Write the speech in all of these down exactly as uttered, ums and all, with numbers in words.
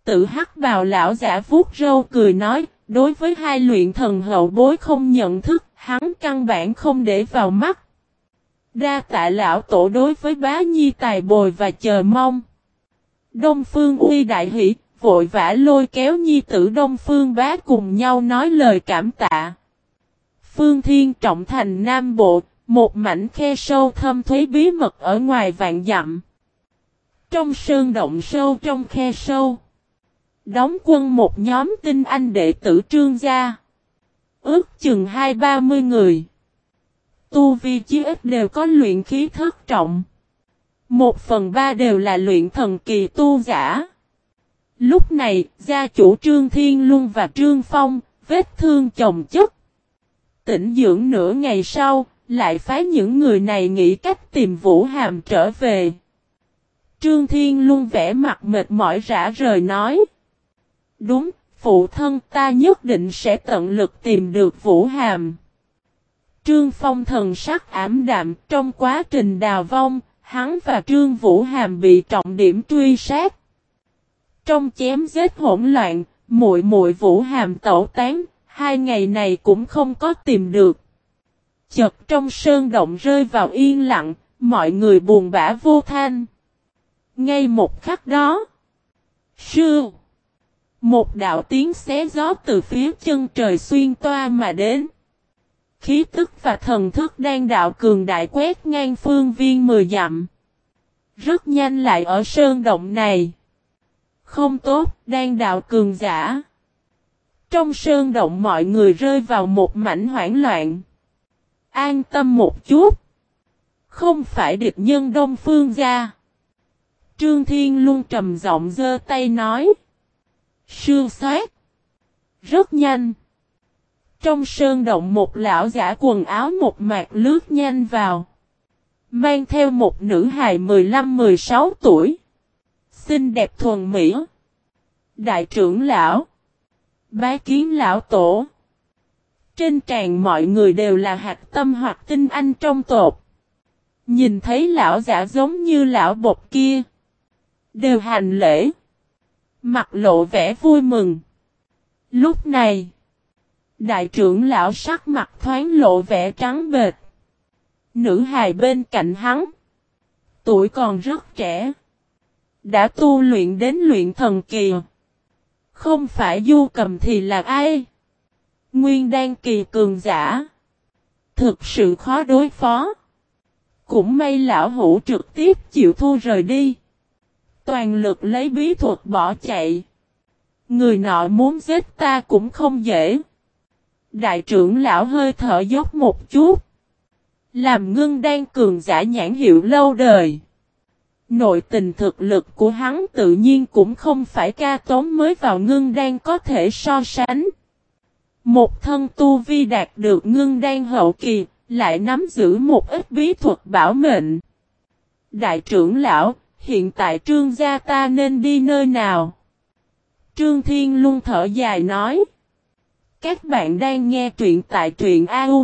Tử hắc bào lão giả vuốt râu cười nói, đối với hai luyện thần hậu bối không nhận thức, hắn căn bản không để vào mắt. Đa tạ lão tổ đối với bá nhi tài bồi và chờ mong. Đông Phương Uy đại hỉ, vội vã lôi kéo nhi tử Đông Phương bá cùng nhau nói lời cảm tạ. Phương Thiên trọng thành Nam Bộ, một mảnh khe sâu thâm thúy bí mật ở ngoài vạn dặm. Trong sơn động sâu trong khe sâu, đóng quân một nhóm tinh anh đệ tử Trương gia. Ước chừng hai ba mươi người. Tu vi chí ít đều có luyện khí thất trọng. Một phần ba đều là luyện thần kỳ tu giả. Lúc này, gia chủ Trương Thiên Luân và Trương Phong, vết thương chồng chất. Tĩnh dưỡng nửa ngày sau, lại phái những người này nghĩ cách tìm Vũ Hàm trở về. Trương Thiên Luân vẻ mặt mệt mỏi rã rời nói. Đúng, phụ thân ta nhất định sẽ tận lực tìm được Vũ Hàm. Trương Phong thần sắc ảm đạm, trong quá trình đào vong, hắn và Trương Vũ Hàm bị trọng điểm truy sát. Trong chém giết hỗn loạn, muội muội Vũ Hàm tẩu tán, hai ngày này cũng không có tìm được. Chợt trong sơn động rơi vào yên lặng, mọi người buồn bã vô thanh. Ngay một khắc đó, sư, một đạo tiếng xé gió từ phía chân trời xuyên toa mà đến. Khí tức và thần thức đang đạo cường đại quét ngang phương viên mười dặm. Rất nhanh lại ở sơn động này. Không tốt, đang đạo cường giả. Trong sơn động mọi người rơi vào một mảnh hoảng loạn. An tâm một chút. Không phải địch nhân Đông Phương gia. Trương Thiên Luân trầm giọng giơ tay nói. Sư xoát. Rất nhanh. Trong sơn động một lão giả quần áo một mạc lướt nhanh vào. Mang theo một nữ hài mười lăm mười sáu tuổi. Xinh đẹp thuần mỹ. Đại trưởng lão. Bái kiến lão tổ. Trên tràn mọi người đều là hạt tâm hoặc tinh anh trong tộc. Nhìn thấy lão giả giống như lão bột kia. Đều hành lễ. Mặt lộ vẻ vui mừng. Lúc này. Đại trưởng lão sắc mặt thoáng lộ vẻ trắng bệch. Nữ hài bên cạnh hắn. Tuổi còn rất trẻ. Đã tu luyện đến luyện thần kỳ. Không phải Du Cầm thì là ai? Nguyên đan kỳ cường giả. Thực sự khó đối phó. Cũng may lão hữu trực tiếp chịu thua rời đi. Toàn lực lấy bí thuật bỏ chạy. Người nọ muốn giết ta cũng không dễ. Đại trưởng lão hơi thở dốc một chút. Làm ngưng đan cường giả nhãn hiệu lâu đời. Nội tình thực lực của hắn tự nhiên cũng không phải ca tốn mới vào ngưng đan có thể so sánh. Một thân tu vi đạt được ngưng đan hậu kỳ, lại nắm giữ một ít bí thuật bảo mệnh. Đại trưởng lão, hiện tại Trương gia ta nên đi nơi nào? Trương Thiên Luân thở dài nói. Các bạn đang nghe truyện tại truyện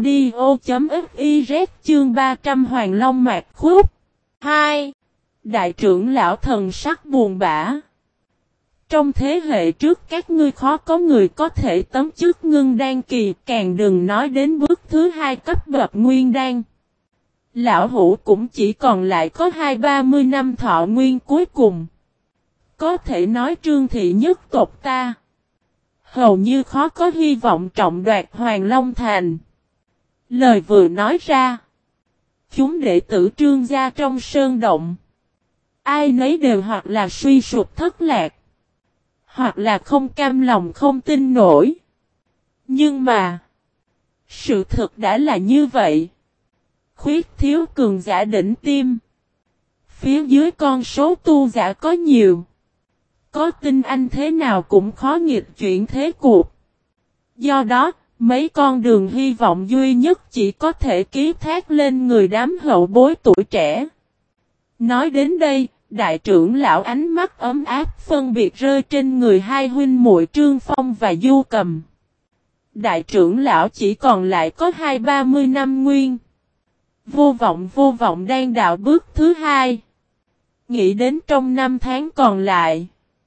audio.fiz chương ba trăm Hoàng Long Mạc Khúc. hai. Đại trưởng lão thần sắc buồn bã. Trong thế hệ trước các ngươi khó có người có thể tấm chức ngưng đan kỳ, càng đừng nói đến bước thứ hai cấp bậc nguyên đan. Lão hữu cũng chỉ còn lại có hai ba mươi năm thọ nguyên cuối cùng. Có thể nói Trương thị nhất tộc ta. Hầu như khó có hy vọng trọng đoạt Hoàng Long Thành. Lời vừa nói ra. Chúng đệ tử Trương gia trong sơn động. Ai nấy đều hoặc là suy sụp thất lạc. Hoặc là không cam lòng không tin nổi. Nhưng mà. Sự thực đã là như vậy. Khuyết thiếu cường giả đỉnh tim. Phía dưới con số tu giả có nhiều. Có tin anh thế nào cũng khó nghịch chuyển thế cuộc. Do đó, mấy con đường hy vọng duy nhất chỉ có thể ký thác lên người đám hậu bối tuổi trẻ. Nói đến đây, đại trưởng lão ánh mắt ấm áp phân biệt rơi trên người hai huynh muội Trương Phong và Du Cầm. Đại trưởng lão chỉ còn lại có hai ba mươi năm nguyên. Vô vọng vô vọng đang đạo bước thứ hai. Nghĩ đến trong năm tháng còn lại.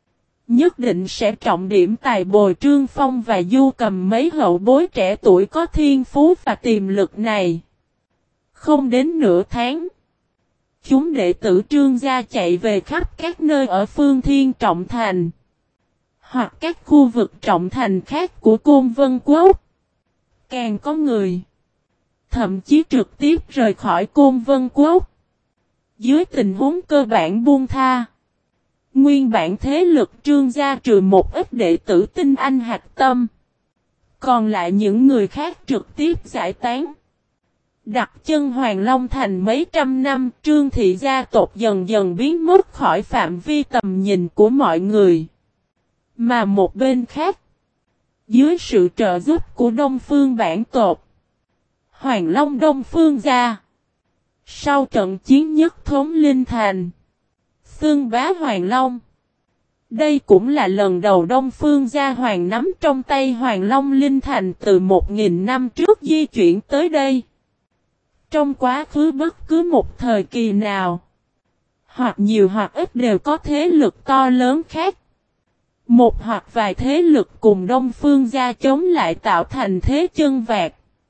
nhất định sẽ trọng điểm tài bồi Trương Phong và Du Cầm mấy hậu bối trẻ tuổi có thiên phú và tiềm lực này. Không đến nửa tháng, chúng đệ tử Trương gia chạy về khắp các nơi ở Phương Thiên Trọng Thành, hoặc các khu vực trọng thành khác của Côn Vân Quốc. Càng có người, thậm chí trực tiếp rời khỏi Côn Vân Quốc. Dưới tình huống cơ bản buông tha, nguyên bản thế lực Trương gia trừ một ít đệ tử tinh anh hạch tâm, còn lại những người khác trực tiếp giải tán. Đặt chân Hoàng Long Thành mấy trăm năm, Trương thị gia tộc dần dần biến mất khỏi phạm vi tầm nhìn của mọi người. Mà một bên khác, dưới sự trợ giúp của Đông Phương bản tộc, Hoàng Long Đông Phương gia, sau trận chiến nhất thống Linh Thành, xưng bá Hoàng Long. Đây cũng là lần đầu Đông Phương gia hoàng nắm trong tay Hoàng Long Linh Thành từ một nghìn năm trước di chuyển tới đây. Trong quá khứ bất cứ một thời kỳ nào, hoặc nhiều hoặc ít đều có thế lực to lớn khác. Một hoặc vài thế lực cùng Đông Phương gia chống lại tạo thành thế chân vạc.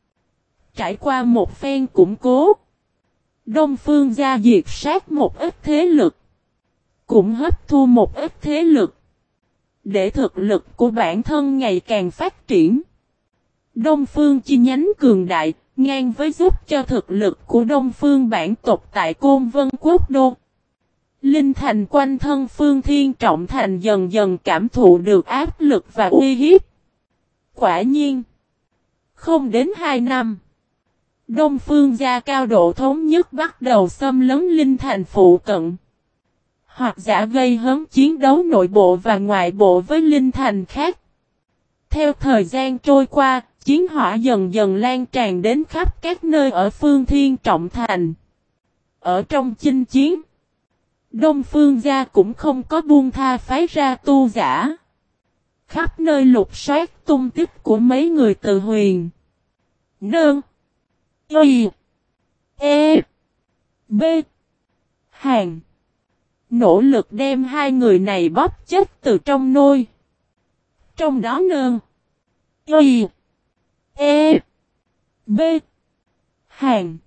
Trải qua một phen củng cố, Đông Phương gia diệt sát một ít thế lực, cũng hấp thu một ít thế lực, để thực lực của bản thân ngày càng phát triển. Đông Phương chi nhánh cường đại, ngang với giúp cho thực lực của Đông Phương bản tộc tại Côn Vân Quốc đô. Linh Thành quanh thân Phương Thiên Trọng Thành dần dần cảm thụ được áp lực và uy hiếp. Quả nhiên, không đến hai năm, Đông Phương gia cao độ thống nhất bắt đầu xâm lấn Linh Thành phụ cận, hoặc giả gây hấn chiến đấu nội bộ và ngoại bộ với Linh Thành khác. Theo thời gian trôi qua, chiến hỏa dần dần lan tràn đến khắp các nơi ở Phương Thiên Trọng Thành. Ở trong chinh chiến, Đông Phương gia cũng không có buông tha phái ra tu giả. Khắp nơi lục soát tung tích của mấy người Từ Huyền, Nơn, Y, E, B, Hàn. Nỗ lực đem hai người này bóp chết từ trong nôi. Trong đó Nơn, Y, E, B, Hàn.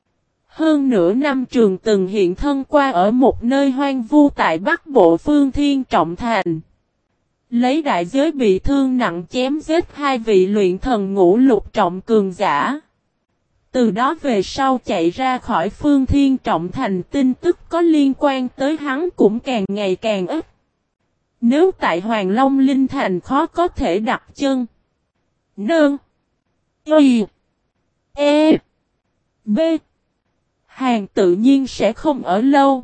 Hơn nửa năm trường từng hiện thân qua ở một nơi hoang vu tại Bắc Bộ Phương Thiên Trọng Thành. Lấy đại giới bị thương nặng chém giết hai vị luyện thần ngũ lục trọng cường giả. Từ đó về sau chạy ra khỏi Phương Thiên Trọng Thành, tin tức có liên quan tới hắn cũng càng ngày càng ít. Nếu tại Hoàng Long Linh Thành khó có thể đặt chân, Nơn, Y, E, B, Hàn tự nhiên sẽ không ở lâu.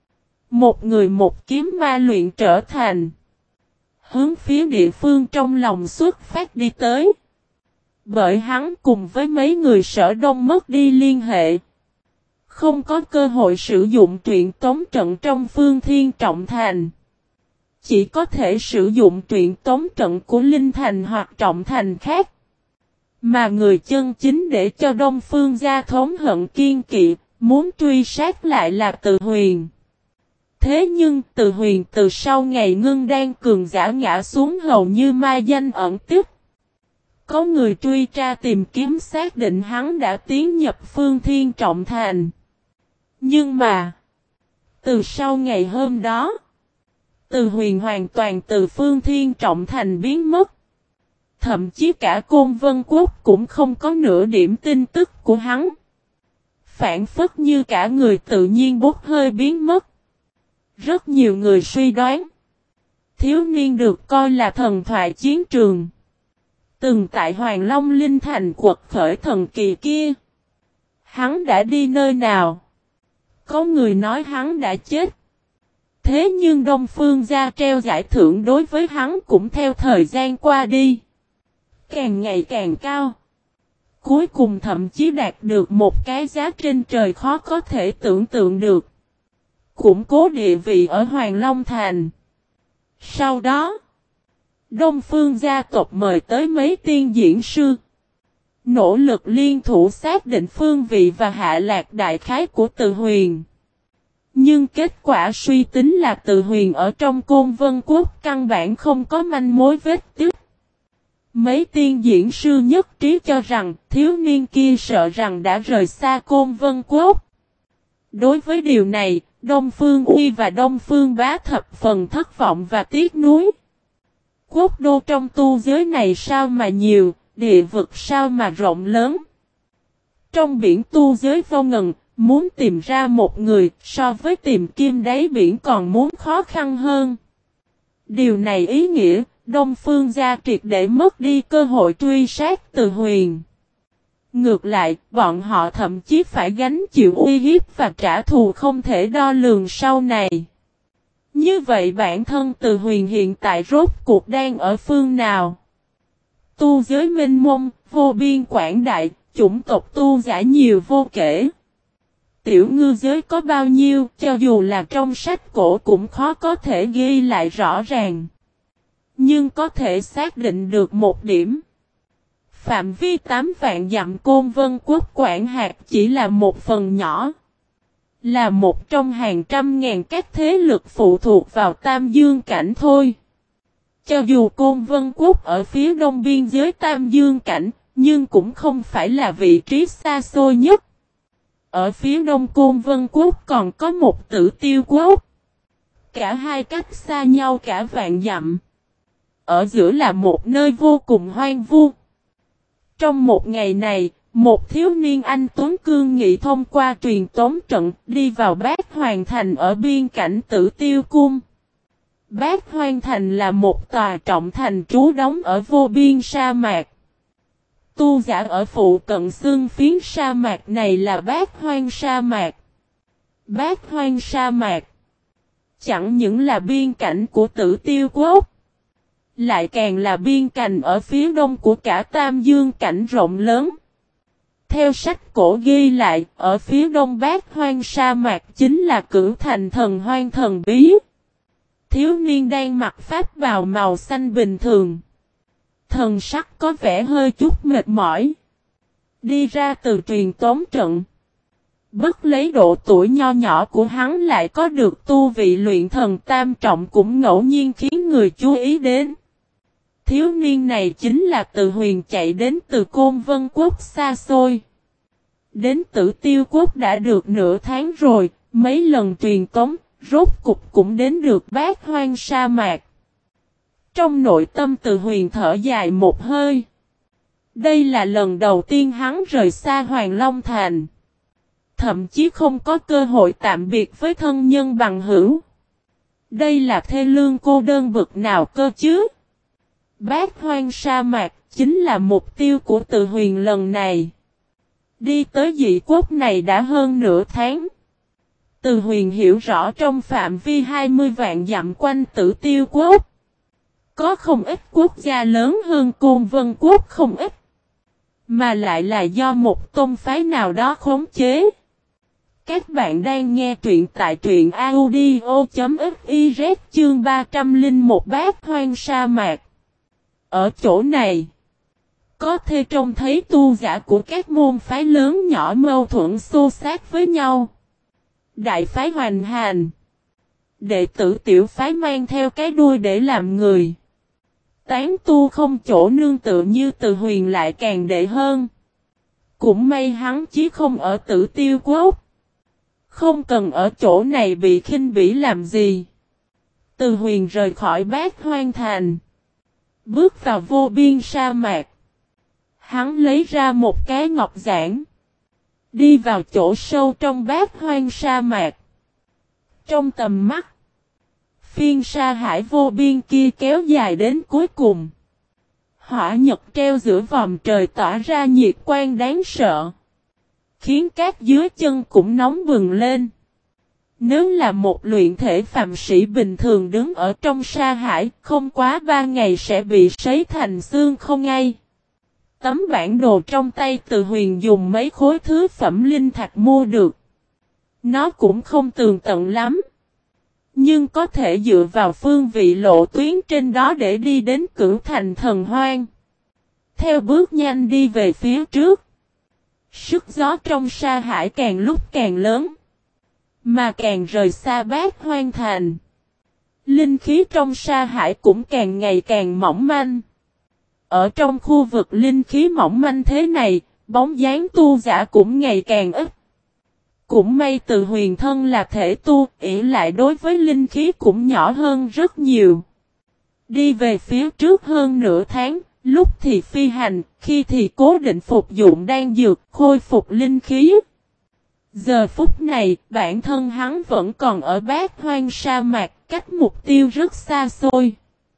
Một người một kiếm ma luyện trở thành, hướng phía địa phương trong lòng xuất phát đi tới. Bởi hắn cùng với mấy người Sở Đông mất đi liên hệ, không có cơ hội sử dụng truyện tống trận trong Phương Thiên Trọng Thành. Chỉ có thể sử dụng truyện tống trận của Linh Thành hoặc Trọng Thành khác. Mà người chân chính để cho Đông Phương gia thống hận kiên kỵ, muốn truy sát lại là Từ Huyền. Thế nhưng Từ Huyền từ sau ngày ngưng đan cường giả ngã xuống hầu như mai danh ẩn tích. Có người truy tra tìm kiếm xác định hắn đã tiến nhập Phương Thiên Trọng Thành. Nhưng mà, từ sau ngày hôm đó, Từ Huyền hoàn toàn từ Phương Thiên Trọng Thành biến mất. Thậm chí cả Côn Vân Quốc cũng không có nửa điểm tin tức của hắn. Phản phất như cả người tự nhiên bốc hơi biến mất. Rất nhiều người suy đoán, thiếu niên được coi là thần thoại chiến trường, từng tại Hoàng Long Linh Thành quật khởi thần kỳ kia, hắn đã đi nơi nào? Có người nói hắn đã chết. Thế nhưng Đông Phương gia treo giải thưởng đối với hắn cũng theo thời gian qua đi, càng ngày càng cao. Cuối cùng thậm chí đạt được một cái giá trên trời khó có thể tưởng tượng được. Củng cố địa vị ở Hoàng Long Thành. Sau đó, Đông Phương gia tộc mời tới mấy tiên diễn sư, nỗ lực liên thủ xác định phương vị và hạ lạc đại khái của Từ Huyền. Nhưng kết quả suy tính là Từ Huyền ở trong Côn Vân Quốc căn bản không có manh mối vết tích. Mấy tiên diễn sư nhất trí cho rằng thiếu niên kia sợ rằng đã rời xa Côn Vân Quốc. Đối với điều này, Đông Phương Uy và Đông Phương Bá thập phần thất vọng và tiếc nuối. Quốc đô trong tu giới này sao mà nhiều, địa vực sao mà rộng lớn. Trong biển tu giới vô ngần, muốn tìm ra một người so với tìm kim đáy biển còn muốn khó khăn hơn. Điều này ý nghĩa, Đông Phương gia triệt để mất đi cơ hội truy sát Từ Huyền. Ngược lại, bọn họ thậm chí phải gánh chịu uy hiếp và trả thù không thể đo lường sau này. Như vậy bản thân Từ Huyền hiện tại rốt cuộc đang ở phương nào? Tu giới mênh mông, vô biên quảng đại, chủng tộc tu giả nhiều vô kể. Tiểu ngư giới có bao nhiêu, cho dù là trong sách cổ cũng khó có thể ghi lại rõ ràng. Nhưng có thể xác định được một điểm. Phạm vi tám vạn dặm Côn Vân Quốc quản hạt chỉ là một phần nhỏ. Là một trong hàng trăm ngàn các thế lực phụ thuộc vào Tam Dương Cảnh thôi. Cho dù Côn Vân Quốc ở phía đông biên giới Tam Dương Cảnh, nhưng cũng không phải là vị trí xa xôi nhất. Ở phía đông Côn Vân Quốc còn có một Tử Tiêu Quốc. Cả hai cách xa nhau cả vạn dặm. Ở giữa là một nơi vô cùng hoang vu. Trong một ngày này, một thiếu niên anh Tuấn Cương Nghị thông qua truyền tống trận đi vào Bát Hoang Thành ở biên cảnh Tử Tiêu Cung. Bát Hoang Thành là một tòa trọng thành trú đóng ở vô biên sa mạc. Tu giả ở phụ cận xương phiến sa mạc này là Bát Hoang sa mạc. Bát Hoang sa mạc chẳng những là biên cảnh của Tử Tiêu Quốc, lại càng là biên cảnh ở phía đông của cả Tam Dương Cảnh rộng lớn. Theo sách cổ ghi lại, ở phía đông Bát Hoang sa mạc chính là Cửu Thành Thần Hoang Thần Bí. Thiếu niên đang mặc pháp bào màu xanh bình thường. Thần sắc có vẻ hơi chút mệt mỏi. Đi ra từ truyền tống trận. Bất lấy độ tuổi nho nhỏ của hắn lại có được tu vị luyện thần tam trọng cũng ngẫu nhiên khiến người chú ý đến. Thiếu niên này chính là Từ Huyền chạy đến từ Côn Vân Quốc xa xôi. Đến Tử Tiêu Quốc đã được nửa tháng rồi, mấy lần truyền tống, rốt cục cũng đến được Bát Hoang sa mạc. Trong nội tâm Từ Huyền thở dài một hơi. Đây là lần đầu tiên hắn rời xa Hoàng Long Thành. Thậm chí không có cơ hội tạm biệt với thân nhân bằng hữu. Đây là thê lương cô đơn bực nào cơ chứ? Bát Hoang sa mạc chính là mục tiêu của Từ Huyền lần này. Đi tới dị quốc này đã hơn nửa tháng. Từ Huyền hiểu rõ trong phạm vi hai mươi vạn dặm quanh Tử Tiêu Quốc. Có không ít quốc gia lớn hơn Côn Vân Quốc không ít. Mà lại là do một tôn phái nào đó khống chế. Các bạn đang nghe truyện tại truyện audio.fiz chương ba trăm lẻ một Bát Hoang sa mạc. Ở chỗ này, có thể trông thấy tu giả của các môn phái lớn nhỏ mâu thuẫn xô xát với nhau. Đại phái Hoành Hành, đệ tử tiểu phái mang theo cái đuôi để làm người. Tán tu không chỗ nương tựa như Từ Huyền lại càng đệ hơn. Cũng may hắn chí không ở Tử Tiêu Quốc. Không cần ở chỗ này bị khinh bỉ làm gì. Từ Huyền rời khỏi Bát Hoang Thành. Bước vào vô biên sa mạc. Hắn lấy ra một cái ngọc giản. Đi vào chỗ sâu trong Bát Hoang sa mạc. Trong tầm mắt, phiên sa hải vô biên kia kéo dài đến cuối cùng. Hỏa nhật treo giữa vòm trời tỏa ra nhiệt quang đáng sợ. Khiến cát dưới chân cũng nóng bừng lên. Nếu là một luyện thể phàm sĩ bình thường đứng ở trong sa hải, không quá ba ngày sẽ bị sấy thành xương không ngay. Tấm bản đồ trong tay Từ Huyền dùng mấy khối thứ phẩm linh thạch mua được. Nó cũng không tường tận lắm. Nhưng có thể dựa vào phương vị lộ tuyến trên đó để đi đến Cửu Thành Thần Hoang. Theo bước nhanh đi về phía trước. Sức gió trong sa hải càng lúc càng lớn. Mà càng rời xa Bát Hoang Thành, linh khí trong sa hải cũng càng ngày càng mỏng manh. Ở trong khu vực linh khí mỏng manh thế này, bóng dáng tu giả cũng ngày càng ít. Cũng may Từ Huyền thân là thể tu, ỷ lại đối với linh khí cũng nhỏ hơn rất nhiều. Đi về phía trước hơn nửa tháng, lúc thì phi hành, khi thì cố định phục dụng đan dược, khôi phục linh khí. Giờ phút này, bản thân hắn vẫn còn ở Bát Hoang sa mạc, cách mục tiêu rất xa xôi.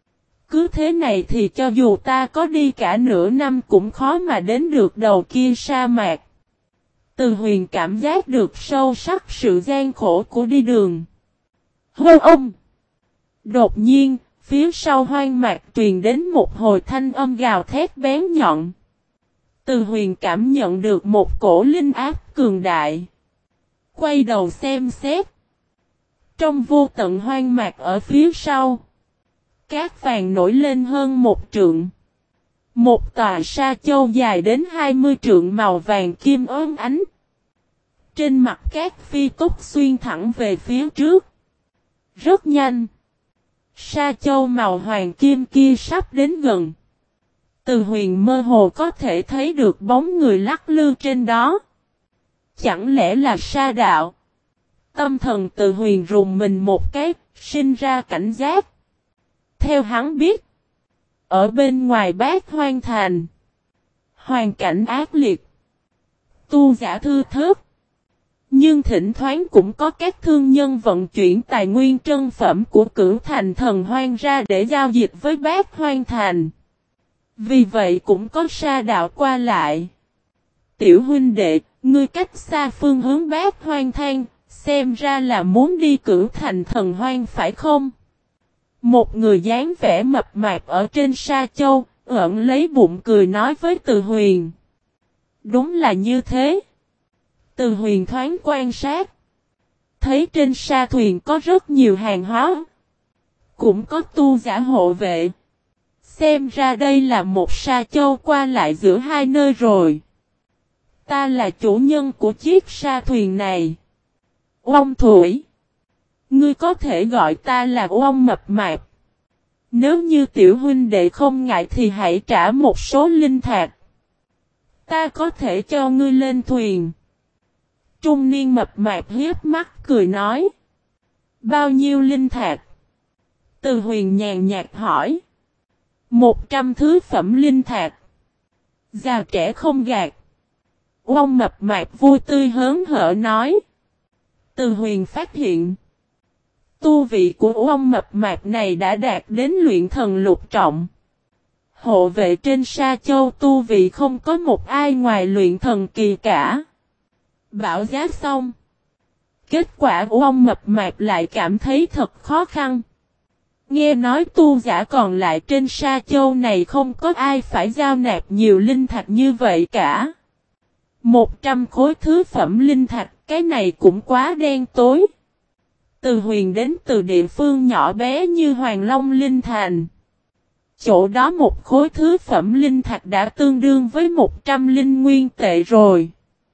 Cứ thế này thì cho dù ta có đi cả nửa năm cũng khó mà đến được đầu kia sa mạc. Từ Huyền cảm giác được sâu sắc sự gian khổ của đi đường. Hô ông! Đột nhiên, phía sau hoang mạc truyền đến một hồi thanh âm gào thét bén nhọn. Từ Huyền cảm nhận được một cổ linh áp cường đại. Quay đầu xem xét. Trong vô tận hoang mạc ở phía sau, cát vàng nổi lên hơn một trượng. Một tòa sa châu dài đến hai mươi trượng màu vàng kim ốm ánh. Trên mặt cát phi túc xuyên thẳng về phía trước. Rất nhanh. Sa châu màu hoàng kim kia sắp đến gần. Từ Huyền mơ hồ có thể thấy được bóng người lắc lư trên đó. Chẳng lẽ là sa đạo? Tâm thần Từ Huyền rùng mình một cái, sinh ra cảnh giác. Theo hắn biết, ở bên ngoài Bát Hoang Thành, hoàn cảnh ác liệt, tu giả thư thớt. Nhưng thỉnh thoảng cũng có các thương nhân vận chuyển tài nguyên trân phẩm của Cửu Thành Thần Hoang ra để giao dịch với Bát Hoang Thành. Vì vậy cũng có sa đạo qua lại. Tiểu huynh đệ, ngươi cách xa phương hướng Bát Hoang Thành, xem ra là muốn đi Cửu Thành Thần Hoang phải không? Một người dáng vẻ mập mạp ở trên sa châu, ẩn lấy bụng cười nói với Từ Huyền. Đúng là như thế. Từ Huyền thoáng quan sát. Thấy trên sa thuyền có rất nhiều hàng hóa. Cũng có tu giả hộ vệ. Xem ra đây là một sa châu qua lại giữa hai nơi rồi. Ta là chủ nhân của chiếc sa thuyền này. Ông Thủy. Ngươi có thể gọi ta là ông mập mạp. Nếu như tiểu huynh đệ không ngại thì hãy trả một số linh thạch. Ta có thể cho ngươi lên thuyền. Trung niên mập mạp hiếp mắt cười nói. Bao nhiêu linh thạch? Từ Huyền nhàn nhạt hỏi. Một trăm thứ phẩm linh thạch. Già trẻ không gạt. Ông mập mạp vui tươi hớn hở nói. Từ Huyền phát hiện. Tu vị của ông mập mạp này đã đạt đến luyện thần lục trọng. Hộ vệ trên sa châu tu vị không có một ai ngoài luyện thần kỳ cả. Bảo giá xong. Kết quả của ông mập mạp lại cảm thấy thật khó khăn. Nghe nói tu giả còn lại trên sa châu này không có ai phải giao nạp nhiều linh thạch như vậy cả. Một trăm khối thứ phẩm linh thạch, cái này cũng quá đen tối. Từ Huyền đến từ địa phương nhỏ bé như Hoàng Long Linh Thành. Chỗ đó một khối thứ phẩm linh thạch đã tương đương với một trăm linh nguyên tệ rồi.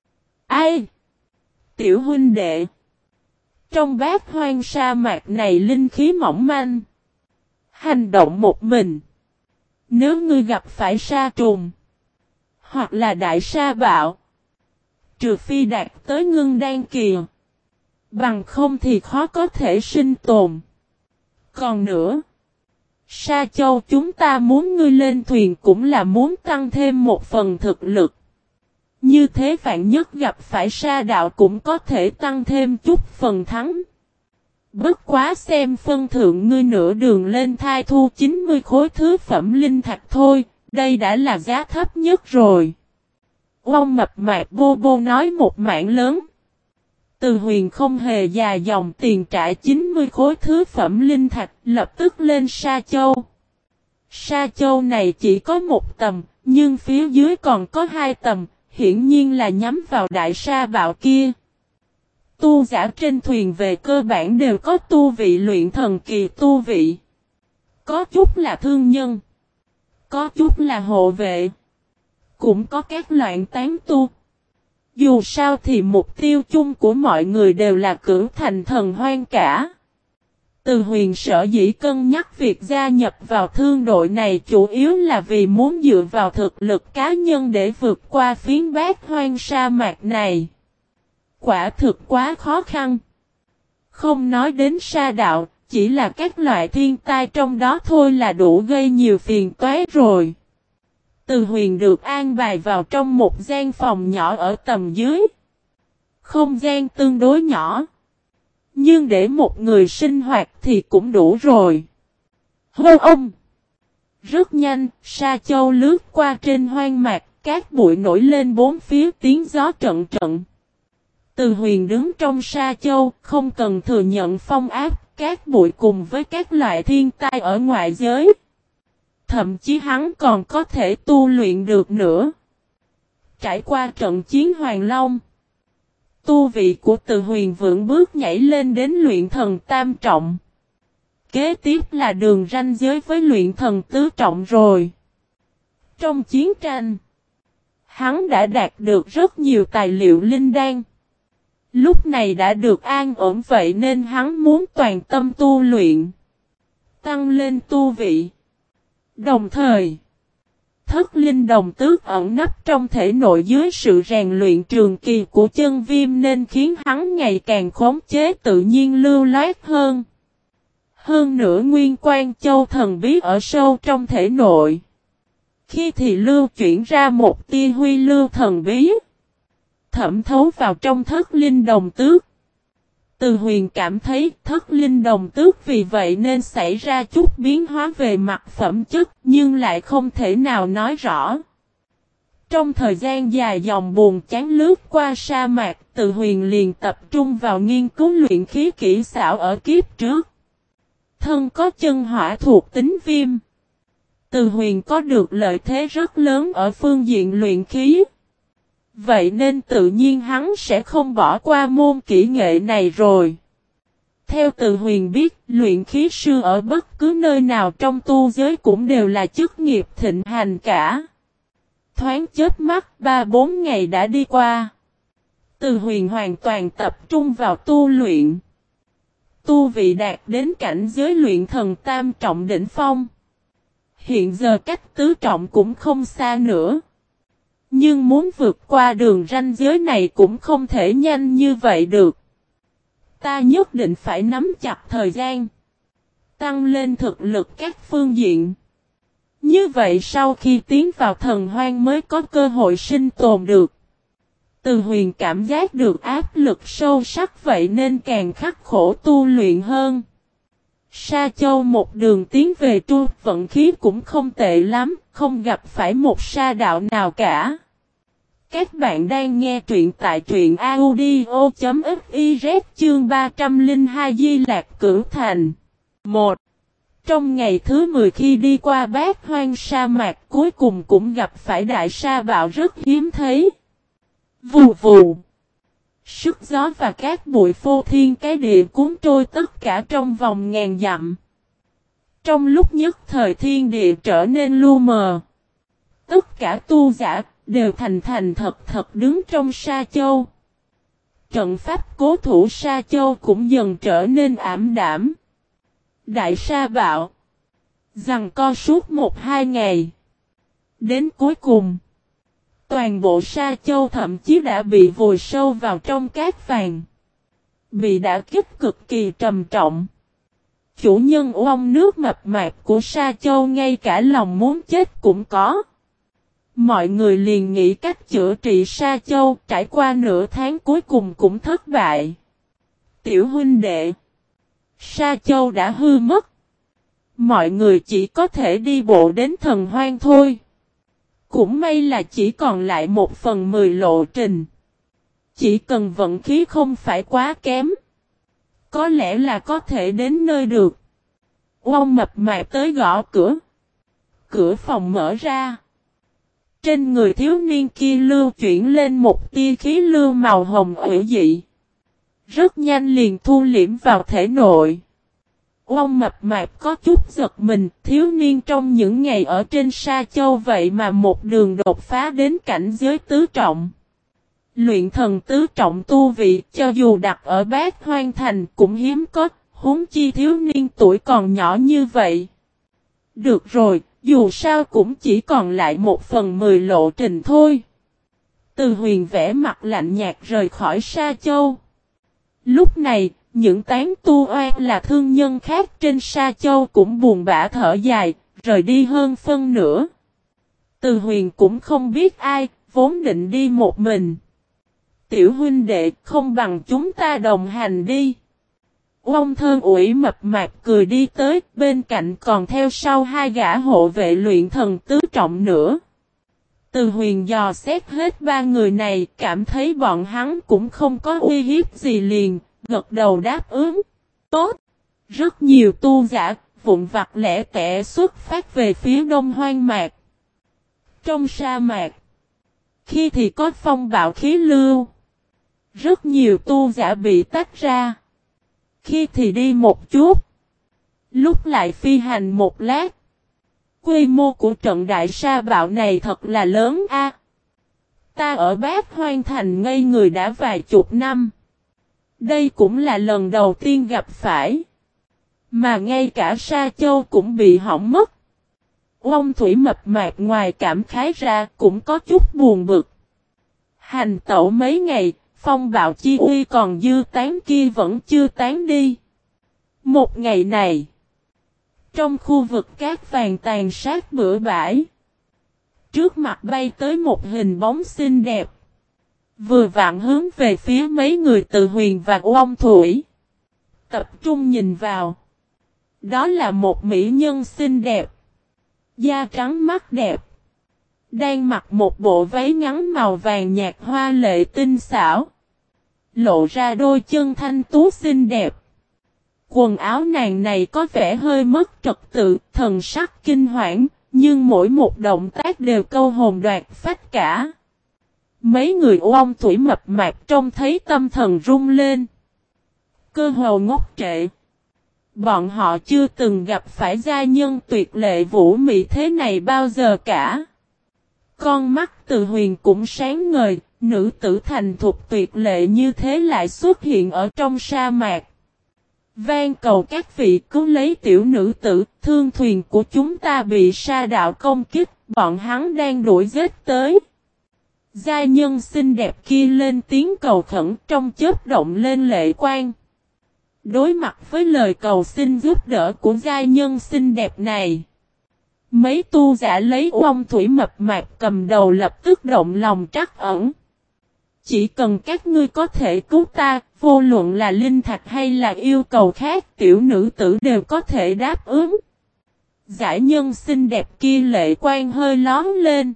Ai? Tiểu huynh đệ. Trong Bát Hoang sa mạc này linh khí mỏng manh. Hành động một mình. Nếu ngươi gặp phải sa trùng. Hoặc là đại sa bạo. Trừ phi đạt tới ngưng đan kỳ. Bằng không thì khó có thể sinh tồn. Còn nữa. Sa Châu chúng ta muốn ngươi lên thuyền cũng là muốn tăng thêm một phần thực lực. Như thế vạn nhất gặp phải sa đạo cũng có thể tăng thêm chút phần thắng. Bất quá xem phân thượng ngươi nửa đường lên thai thu chín mươi khối thứ phẩm linh thạch thôi, đây đã là giá thấp nhất rồi. Ông mập mạp bô bô nói một mảng lớn. Từ Huyền không hề già dòng tiền trả chín mươi khối thứ phẩm linh thạch, lập tức lên Sa Châu. Sa Châu này chỉ có một tầm, nhưng phía dưới còn có hai tầm, hiển nhiên là nhắm vào đại sa bạo kia. Tu giả trên thuyền về cơ bản đều có tu vị luyện thần kỳ tu vị. Có chút là thương nhân. Có chút là hộ vệ. Cũng có các loạn tán tu. Dù sao thì mục tiêu chung của mọi người đều là cửu thành thần hoang cả. Từ Huyền sở dĩ cân nhắc việc gia nhập vào thương đội này chủ yếu là vì muốn dựa vào thực lực cá nhân để vượt qua phiến bát hoang sa mạc này. Quả thực quá khó khăn. Không nói đến sa đạo, chỉ là các loại thiên tai trong đó thôi là đủ gây nhiều phiền toái rồi. Từ Huyền được an bài vào trong một gian phòng nhỏ ở tầng dưới. Không gian tương đối nhỏ. Nhưng để một người sinh hoạt thì cũng đủ rồi. Hô ông! Rất nhanh, Sa Châu lướt qua trên hoang mạc, cát bụi nổi lên bốn phía tiếng gió trận trận. Từ Huyền đứng trong Sa Châu, không cần thừa nhận phong áp, cát bụi cùng với các loại thiên tai ở ngoại giới. Thậm chí hắn còn có thể tu luyện được nữa. Trải qua trận chiến Hoàng Long, tu vị của Từ Huyền vững bước nhảy lên đến luyện thần tam trọng. Kế tiếp là đường ranh giới với luyện thần tứ trọng rồi. Trong chiến tranh, hắn đã đạt được rất nhiều tài liệu linh đan. Lúc này đã được an ổn vậy nên hắn muốn toàn tâm tu luyện, tăng lên tu vị. Đồng thời, thất linh đồng tước ẩn nấp trong thể nội dưới sự rèn luyện trường kỳ của chân viêm nên khiến hắn ngày càng khống chế tự nhiên lưu loát hơn. Hơn nữa nguyên quan châu thần bí ở sâu trong thể nội. Khi thì lưu chuyển ra một tia huy lưu thần bí, thẩm thấu vào trong thất linh đồng tước. Từ Huyền cảm thấy thất linh đồng tước vì vậy nên xảy ra chút biến hóa về mặt phẩm chất nhưng lại không thể nào nói rõ. Trong thời gian dài dòng buồn chán lướt qua sa mạc, Từ Huyền liền tập trung vào nghiên cứu luyện khí kỹ xảo ở kiếp trước. Thân có chân hỏa thuộc tính viêm. Từ Huyền có được lợi thế rất lớn ở phương diện luyện khí. Vậy nên tự nhiên hắn sẽ không bỏ qua môn kỹ nghệ này rồi. Theo Từ Huyền biết, luyện khí sư ở bất cứ nơi nào trong tu giới cũng đều là chức nghiệp thịnh hành cả. Thoáng chớp mắt, ba bốn ngày đã đi qua. Từ Huyền hoàn toàn tập trung vào tu luyện. Tu vị đạt đến cảnh giới luyện thần tam trọng đỉnh phong. Hiện giờ cách tứ trọng cũng không xa nữa. Nhưng muốn vượt qua đường ranh giới này cũng không thể nhanh như vậy được. Ta nhất định phải nắm chặt thời gian. Tăng lên thực lực các phương diện. Như vậy sau khi tiến vào thần hoang mới có cơ hội sinh tồn được. Từ Huyền cảm giác được áp lực sâu sắc vậy nên càng khắc khổ tu luyện hơn. Sa Châu một đường tiến về tru vận khí cũng không tệ lắm, không gặp phải một sa đạo nào cả. Các bạn đang nghe truyện tại truyện audio chấm fiz chương ba trăm lẻ hai Di Lạc Cửu Thành. một. Trong ngày thứ mười khi đi qua bát hoang sa mạc cuối cùng cũng gặp phải đại sa bạo rất hiếm thấy. Vù vù. Sức gió và các bụi phô thiên cái địa cuốn trôi tất cả trong vòng ngàn dặm. Trong lúc nhất thời thiên địa trở nên lu mờ. Tất cả tu giả đều thành thành thật thật đứng trong Sa Châu. Trận pháp cố thủ Sa Châu cũng dần trở nên ảm đạm. Đại sa bạo. Giằng co suốt một hai ngày. Đến cuối cùng. Toàn bộ Sa Châu thậm chí đã bị vùi sâu vào trong cát vàng. Bị đả kích cực kỳ trầm trọng. Chủ nhân uông nước mập mạp của Sa Châu ngay cả lòng muốn chết cũng có. Mọi người liền nghĩ cách chữa trị Sa Châu, trải qua nửa tháng cuối cùng cũng thất bại. Tiểu huynh đệ, Sa Châu đã hư mất. Mọi người chỉ có thể đi bộ đến thần hoang thôi. Cũng may là chỉ còn lại một phần mười lộ trình. Chỉ cần vận khí không phải quá kém, có lẽ là có thể đến nơi được. Uông mập mạp tới gõ cửa. Cửa phòng mở ra. Trên người thiếu niên kia lưu chuyển lên một tia khí lưu màu hồng ủy dị. Rất nhanh liền thu liễm vào thể nội. Uông mập mạp có chút giật mình, thiếu niên trong những ngày ở trên Sa Châu vậy mà một đường đột phá đến cảnh giới tứ trọng. Luyện thần tứ trọng tu vị cho dù đặt ở Bát Hoang Thành cũng hiếm có, huống chi thiếu niên tuổi còn nhỏ như vậy. Được rồi, dù sao cũng chỉ còn lại một phần mười lộ trình thôi. Từ Huyền vẽ mặt lạnh nhạt rời khỏi Sa Châu. Lúc này, những tán tu oan là thương nhân khác trên Sa Châu cũng buồn bã thở dài, rời đi hơn phân nửa. Từ Huyền cũng không biết ai, vốn định đi một mình. Tiểu huynh đệ, không bằng chúng ta đồng hành đi. Ông Thơn ủi mập mạp cười đi tới, bên cạnh còn theo sau hai gã hộ vệ luyện thần tứ trọng nữa. Từ Huyền dò xét hết ba người này, cảm thấy bọn hắn cũng không có uy hiếp gì liền, gật đầu đáp ứng. Tốt! Rất nhiều tu giả, vụn vặt lẻ tẻ xuất phát về phía đông hoang mạc. Trong sa mạc, khi thì có phong bạo khí lưu. Rất nhiều tu giả bị tách ra. Khi thì đi một chút. Lúc lại phi hành một lát. Quy mô của trận đại sa bạo này thật là lớn a. Ta ở Bát Hoang Thành ngây người đã vài chục năm. Đây cũng là lần đầu tiên gặp phải. Mà ngay cả Sa Châu cũng bị hỏng mất. Ông Thủy mập mạp ngoài cảm khái ra cũng có chút buồn bực. Hành tẩu mấy ngày, phong bạo chi uy còn dư tán kia vẫn chưa tán đi. Một ngày này, trong khu vực cát vàng tàn sát bừa bãi, trước mặt bay tới một hình bóng xinh đẹp. Vừa vặn hướng về phía mấy người Từ Huyền và Ông Thủy. Tập trung nhìn vào. Đó là một mỹ nhân xinh đẹp. Da trắng mắt đẹp. Đang mặc một bộ váy ngắn màu vàng nhạt hoa lệ tinh xảo. Lộ ra đôi chân thanh tú xinh đẹp. Quần áo nàng này có vẻ hơi mất trật tự, thần sắc kinh hoảng, nhưng mỗi một động tác đều câu hồn đoạt phách cả. Mấy người Ông Thủy mập mạp trông thấy tâm thần rung lên. Cơ hồ ngốc trệ. Bọn họ chưa từng gặp phải gia nhân tuyệt lệ vũ mị thế này bao giờ cả. Con mắt Từ Huyền cũng sáng ngời, nữ tử thành thục tuyệt lệ như thế lại xuất hiện ở trong sa mạc. Van cầu các vị cứu lấy tiểu nữ tử, thương thuyền của chúng ta bị sa đạo công kích, bọn hắn đang đuổi giết tới. Gia nhân xinh đẹp kia lên tiếng cầu khẩn trong chớp động lên lệ quang. Đối mặt với lời cầu xin giúp đỡ của gia nhân xinh đẹp này, mấy tu giả lấy Ông Thủy mập mạp cầm đầu lập tức động lòng trắc ẩn. Chỉ cần các ngươi có thể cứu ta, vô luận là linh thạch hay là yêu cầu khác, tiểu nữ tử đều có thể đáp ứng. Giải nhân xinh đẹp kia lệ quang hơi lón lên.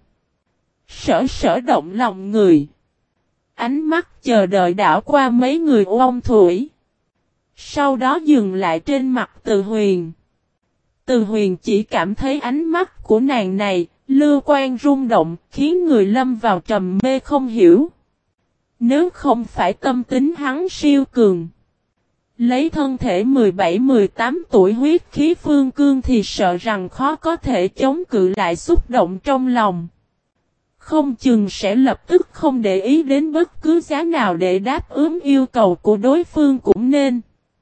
Sở sở động lòng người. Ánh mắt chờ đợi đảo qua mấy người Ông Thủy. Sau đó dừng lại trên mặt Từ Huyền. Từ Huyền chỉ cảm thấy ánh mắt của nàng này, lưu quan rung động, khiến người lâm vào trầm mê không hiểu. Nếu không phải tâm tính hắn siêu cường, lấy thân thể mười bảy mười tám tuổi huyết khí phương cương thì sợ rằng khó có thể chống cự lại xúc động trong lòng. Không chừng sẽ lập tức không để ý đến bất cứ giá nào để đáp ứng yêu cầu của đối phương cũng nên.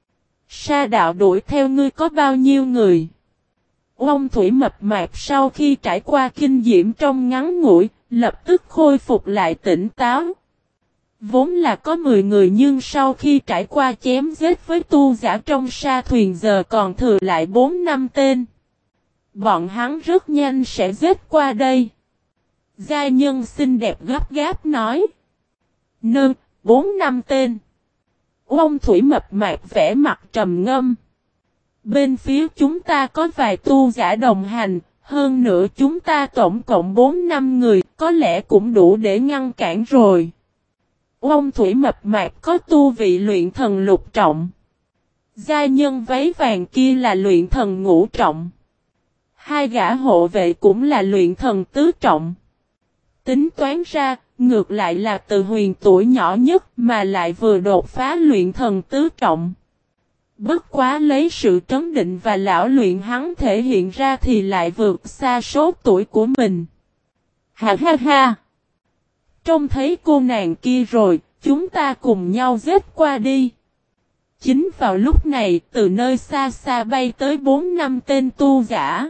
Sa đạo đuổi theo ngươi có bao nhiêu người? Ông Thủy mập mạp sau khi trải qua kinh diễm trong ngắn ngủi, lập tức khôi phục lại tỉnh táo. Vốn là có mười người nhưng sau khi trải qua chém giết với tu giả trong sa thuyền giờ còn thừa lại bốn năm tên. Bọn hắn rất nhanh sẽ giết qua đây. Gia nhân xinh đẹp gấp gáp nói. Nơ, bốn năm tên. Ông Thủy mập mạp vẽ mặt trầm ngâm. Bên phía chúng ta có vài tu giả đồng hành, hơn nữa chúng ta tổng cộng bốn năm người, có lẽ cũng đủ để ngăn cản rồi. Ông Thủy mập mạp có tu vị luyện thần lục trọng. Gia nhân váy vàng kia là luyện thần ngũ trọng. Hai gã hộ vệ cũng là luyện thần tứ trọng. Tính toán ra, ngược lại là Từ Huyền tuổi nhỏ nhất mà lại vừa đột phá luyện thần tứ trọng. Bất quá lấy sự trấn định và lão luyện hắn thể hiện ra thì lại vượt xa số tuổi của mình. Ha ha ha! Trông thấy cô nàng kia rồi, chúng ta cùng nhau giết qua đi. Chính vào lúc này, từ nơi xa xa bay tới bốn năm tên tu giả.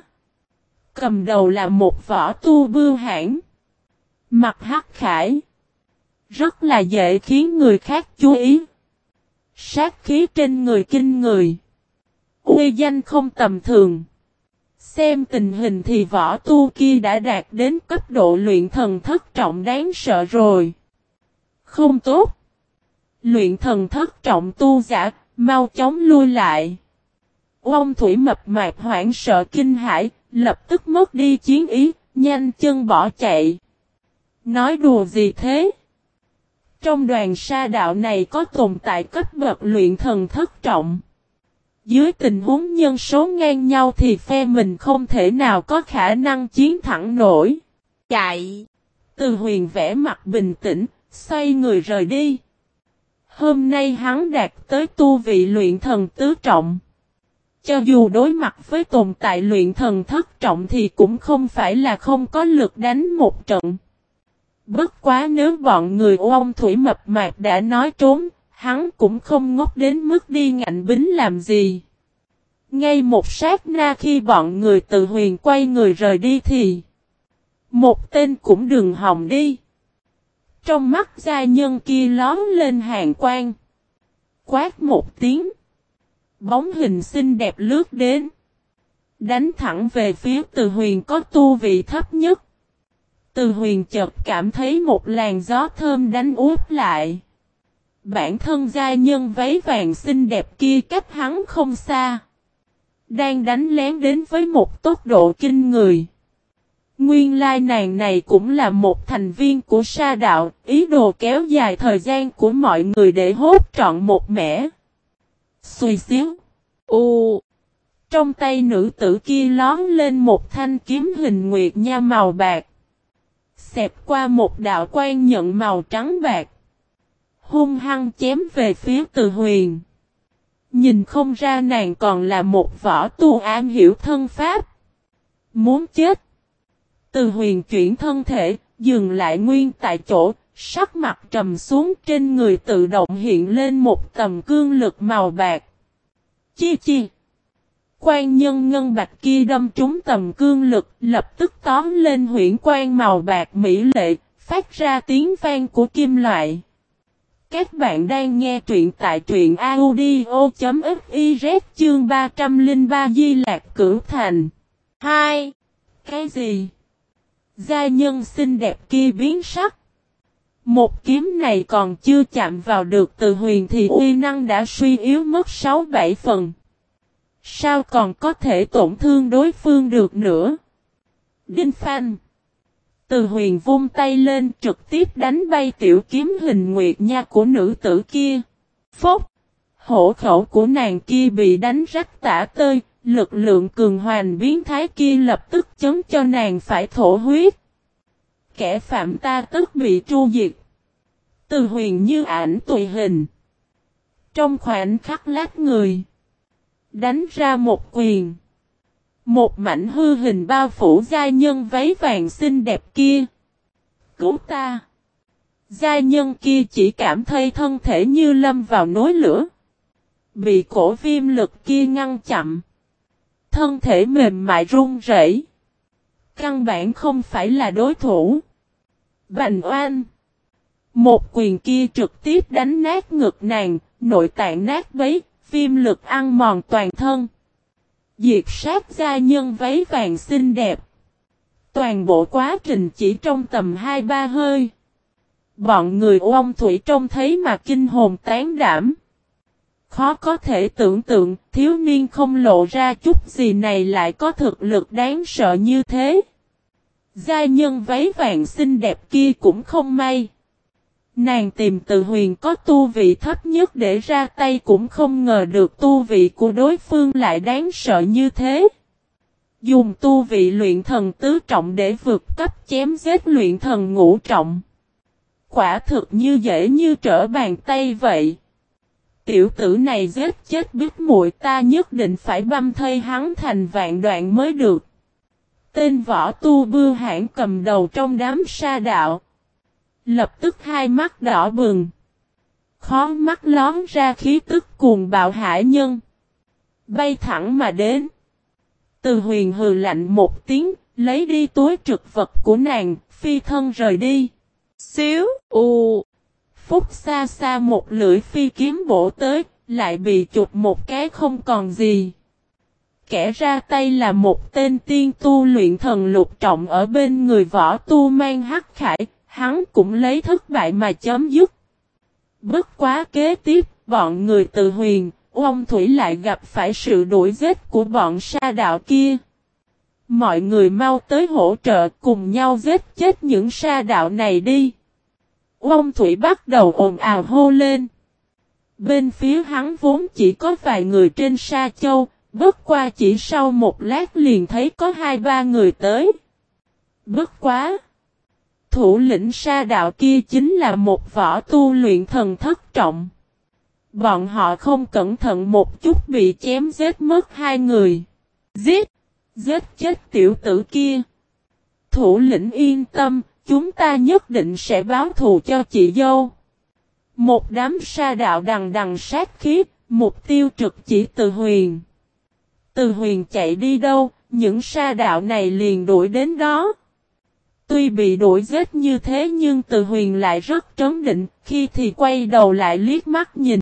Cầm đầu là một võ tu bưu hãn. Mặt hắc khải. Rất là dễ khiến người khác chú ý. Sát khí trên người kinh người. Uy danh không tầm thường. Xem tình hình thì võ tu kia đã đạt đến cấp độ luyện thần thất trọng đáng sợ rồi. Không tốt. Luyện thần thất trọng tu giả, mau chóng lui lại. Ông Thủy mập mạp hoảng sợ kinh hãi, lập tức mất đi chiến ý, nhanh chân bỏ chạy. Nói đùa gì thế? Trong đoàn sa đạo này có tồn tại cấp bậc luyện thần thất trọng. Dưới tình huống nhân số ngang nhau thì phe mình không thể nào có khả năng chiến thắng nổi. Chạy! Từ Huyền vẽ mặt bình tĩnh, xoay người rời đi. Hôm nay hắn đạt tới tu vị luyện thần tứ trọng. Cho dù đối mặt với tồn tại luyện thần thất trọng thì cũng không phải là không có lực đánh một trận. Bất quá nếu bọn người ông Thủy mập mạp đã nói trốn, hắn cũng không ngốc đến mức đi ngạnh bính làm gì. Ngay một sát na khi bọn người Từ Huyền quay người rời đi thì một tên cũng đừng hòng đi. Trong mắt gia nhân kia lóm lên hàn quang. Quát một tiếng. Bóng hình xinh đẹp lướt đến. Đánh thẳng về phía Từ Huyền có tu vị thấp nhất. Từ Huyền chợt cảm thấy một làn gió thơm đánh úp lại. Bản thân gia nhân váy vàng xinh đẹp kia cách hắn không xa. Đang đánh lén đến với một tốc độ kinh người. Nguyên lai nàng này cũng là một thành viên của sa đạo, ý đồ kéo dài thời gian của mọi người để hốt trọn một mẻ. Xùi xíu. U. Trong tay nữ tử kia lón lên một thanh kiếm hình nguyệt nha màu bạc. Xẹp qua một đạo quan nhận màu trắng bạc. Hung hăng chém về phía Từ Huyền. Nhìn không ra nàng còn là một võ tu am hiểu thân pháp. Muốn chết. Từ Huyền chuyển thân thể, dừng lại nguyên tại chỗ, sắc mặt trầm xuống trên người tự động hiện lên một tầm cương lực màu bạc. Chi chi. Quan nhân ngân bạch kia đâm trúng tầm cương lực, lập tức tóm lên huyễn quan màu bạc mỹ lệ, phát ra tiếng vang của kim loại. Các bạn đang nghe truyện tại truyện audio.fiz chương ba trăm lẻ ba Di Lạc Cửu Thành. hai. Cái gì? Gia nhân xinh đẹp kia biến sắc. Một kiếm này còn chưa chạm vào được Từ Huyền thì uy năng đã suy yếu mất sáu bảy phần. Sao còn có thể tổn thương đối phương được nữa? Đinh phanh. Từ Huyền vung tay lên trực tiếp đánh bay tiểu kiếm hình nguyệt nha của nữ tử kia. Phốc. Hổ khẩu của nàng kia bị đánh rách tả tơi, lực lượng cường hoành biến thái kia lập tức chấn cho nàng phải thổ huyết. Kẻ phạm ta tức bị tru diệt. Từ Huyền như ảnh tùy hình. Trong khoảnh khắc lát người. Đánh ra một quyền. Một mảnh hư hình bao phủ gia nhân váy vàng xinh đẹp kia. Cứu ta. Gia nhân kia chỉ cảm thấy thân thể như lâm vào núi lửa. Bị cổ viêm lực kia ngăn chặn. Thân thể mềm mại run rẩy. Căn bản không phải là đối thủ. Bành oan. Một quyền kia trực tiếp đánh nát ngực nàng, nội tạng nát bấy, viêm lực ăn mòn toàn thân. Diệt sát gia nhân váy vàng xinh đẹp. Toàn bộ quá trình chỉ trong tầm hai ba hơi. Bọn người ông Thủy trông thấy mà kinh hồn tán đảm. Khó có thể tưởng tượng thiếu niên không lộ ra chút gì này lại có thực lực đáng sợ như thế. Gia nhân váy vàng xinh đẹp kia cũng không may. Nàng tìm Từ Huyền có tu vị thấp nhất để ra tay cũng không ngờ được tu vị của đối phương lại đáng sợ như thế. Dùng tu vị luyện thần tứ trọng để vượt cấp chém giết luyện thần ngũ trọng. Quả thực như dễ như trở bàn tay vậy. Tiểu tử này giết chết biết muội ta nhất định phải băm thây hắn thành vạn đoạn mới được. Tên võ tu bưu hãn cầm đầu trong đám sa đạo. Lập tức hai mắt đỏ bừng. Khó mắt lón ra khí tức cuồng bạo hải nhân. Bay thẳng mà đến. Từ Huyền hừ lạnh một tiếng, lấy đi túi trữ vật của nàng, phi thân rời đi. Xíu, ù. Phút xa xa một lưỡi phi kiếm bổ tới, lại bị chụp một cái không còn gì. Kẻ ra tay là một tên tiên tu luyện thần lục trọng ở bên người võ tu mang hắc khải, hắn cũng lấy thất bại mà chấm dứt. Bất quá kế tiếp, bọn người Từ Huyền, Ông Thủy lại gặp phải sự đuổi giết của bọn sa đạo kia. Mọi người mau tới hỗ trợ cùng nhau giết chết những sa đạo này đi. Ông Thủy bắt đầu ồn ào hô lên. Bên phía hắn vốn chỉ có vài người trên Sa Châu, bất qua chỉ sau một lát liền thấy có hai ba người tới. Bất quá! Thủ lĩnh sa đạo kia chính là một võ tu luyện thần thất trọng. Bọn họ không cẩn thận một chút bị chém giết mất hai người. Giết! Giết chết tiểu tử kia! Thủ lĩnh yên tâm, chúng ta nhất định sẽ báo thù cho chị dâu. Một đám sa đạo đằng đằng sát khí, mục tiêu trực chỉ Từ Huyền. Từ Huyền chạy đi đâu, những sa đạo này liền đuổi đến đó. Tuy bị đuổi giết như thế nhưng Từ Huyền lại rất trấn định, khi thì quay đầu lại liếc mắt nhìn.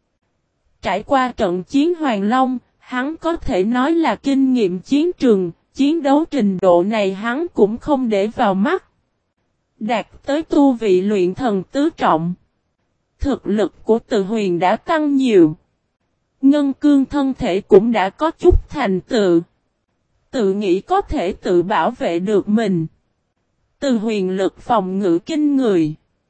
Trải qua trận chiến Hoàng Long, hắn có thể nói là kinh nghiệm chiến trường, chiến đấu trình độ này hắn cũng không để vào mắt. Đạt tới tu vị luyện thần tứ trọng. Thực lực của Từ Huyền đã tăng nhiều. Ngân cương thân thể cũng đã có chút thành tựu. Tự nghĩ có thể tự bảo vệ được mình. Từ Huyền lực phòng ngự kinh người.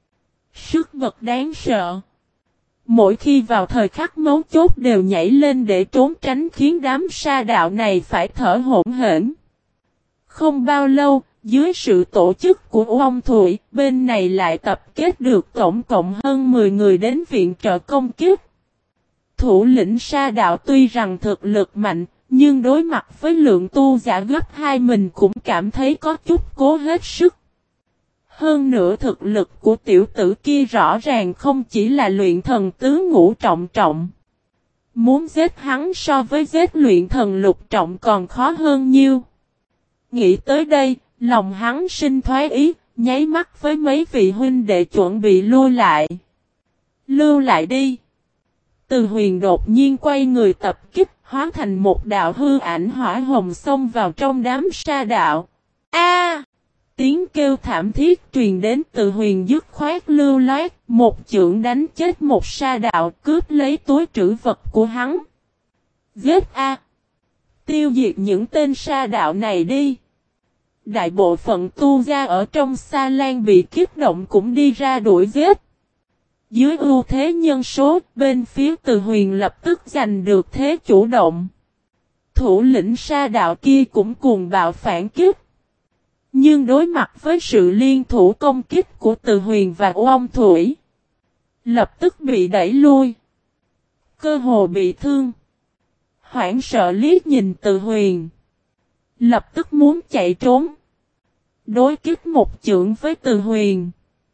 Sức vật đáng sợ. Mỗi khi vào thời khắc mấu chốt đều nhảy lên để trốn tránh khiến đám sa đạo này phải thở hổn hển. Không bao lâu, dưới sự tổ chức của Ông Thủy, bên này lại tập kết được tổng cộng hơn mười người đến viện trợ công kích. Thủ lĩnh sa đạo tuy rằng thực lực mạnh, nhưng đối mặt với lượng tu giả gấp hai mình cũng cảm thấy có chút cố hết sức. Hơn nữa thực lực của tiểu tử kia rõ ràng không chỉ là luyện thần tứ ngũ trọng trọng. Muốn giết hắn so với giết luyện thần lục trọng còn khó hơn nhiêu. Nghĩ tới đây, lòng hắn sinh thoái ý, nháy mắt với mấy vị huynh đệ chuẩn bị lui lại. Lưu lại đi. Từ Huyền đột nhiên quay người tập kích, hóa thành một đạo hư ảnh hỏa hồng xông vào trong đám sa đạo. A! Tiếng kêu thảm thiết truyền đến. Từ Huyền dứt khoát lưu loát, một chưởng đánh chết một sa đạo, cướp lấy túi trữ vật của hắn. Giết A! Tiêu diệt những tên sa đạo này đi. Đại bộ phận tu gia ở trong Sa Lan bị kiếp động cũng đi ra đuổi giết. Dưới ưu thế nhân số, bên phía Từ Huyền lập tức giành được thế chủ động. Thủ lĩnh sa đạo kia cũng cùng bạo phản kích. Nhưng đối mặt với sự liên thủ công kích của Từ Huyền và Ông Thủy, lập tức bị đẩy lui. Cơ hồ bị thương. Hoảng sợ liếc nhìn Từ Huyền. Lập tức muốn chạy trốn. Đối kích một chưởng với Từ Huyền.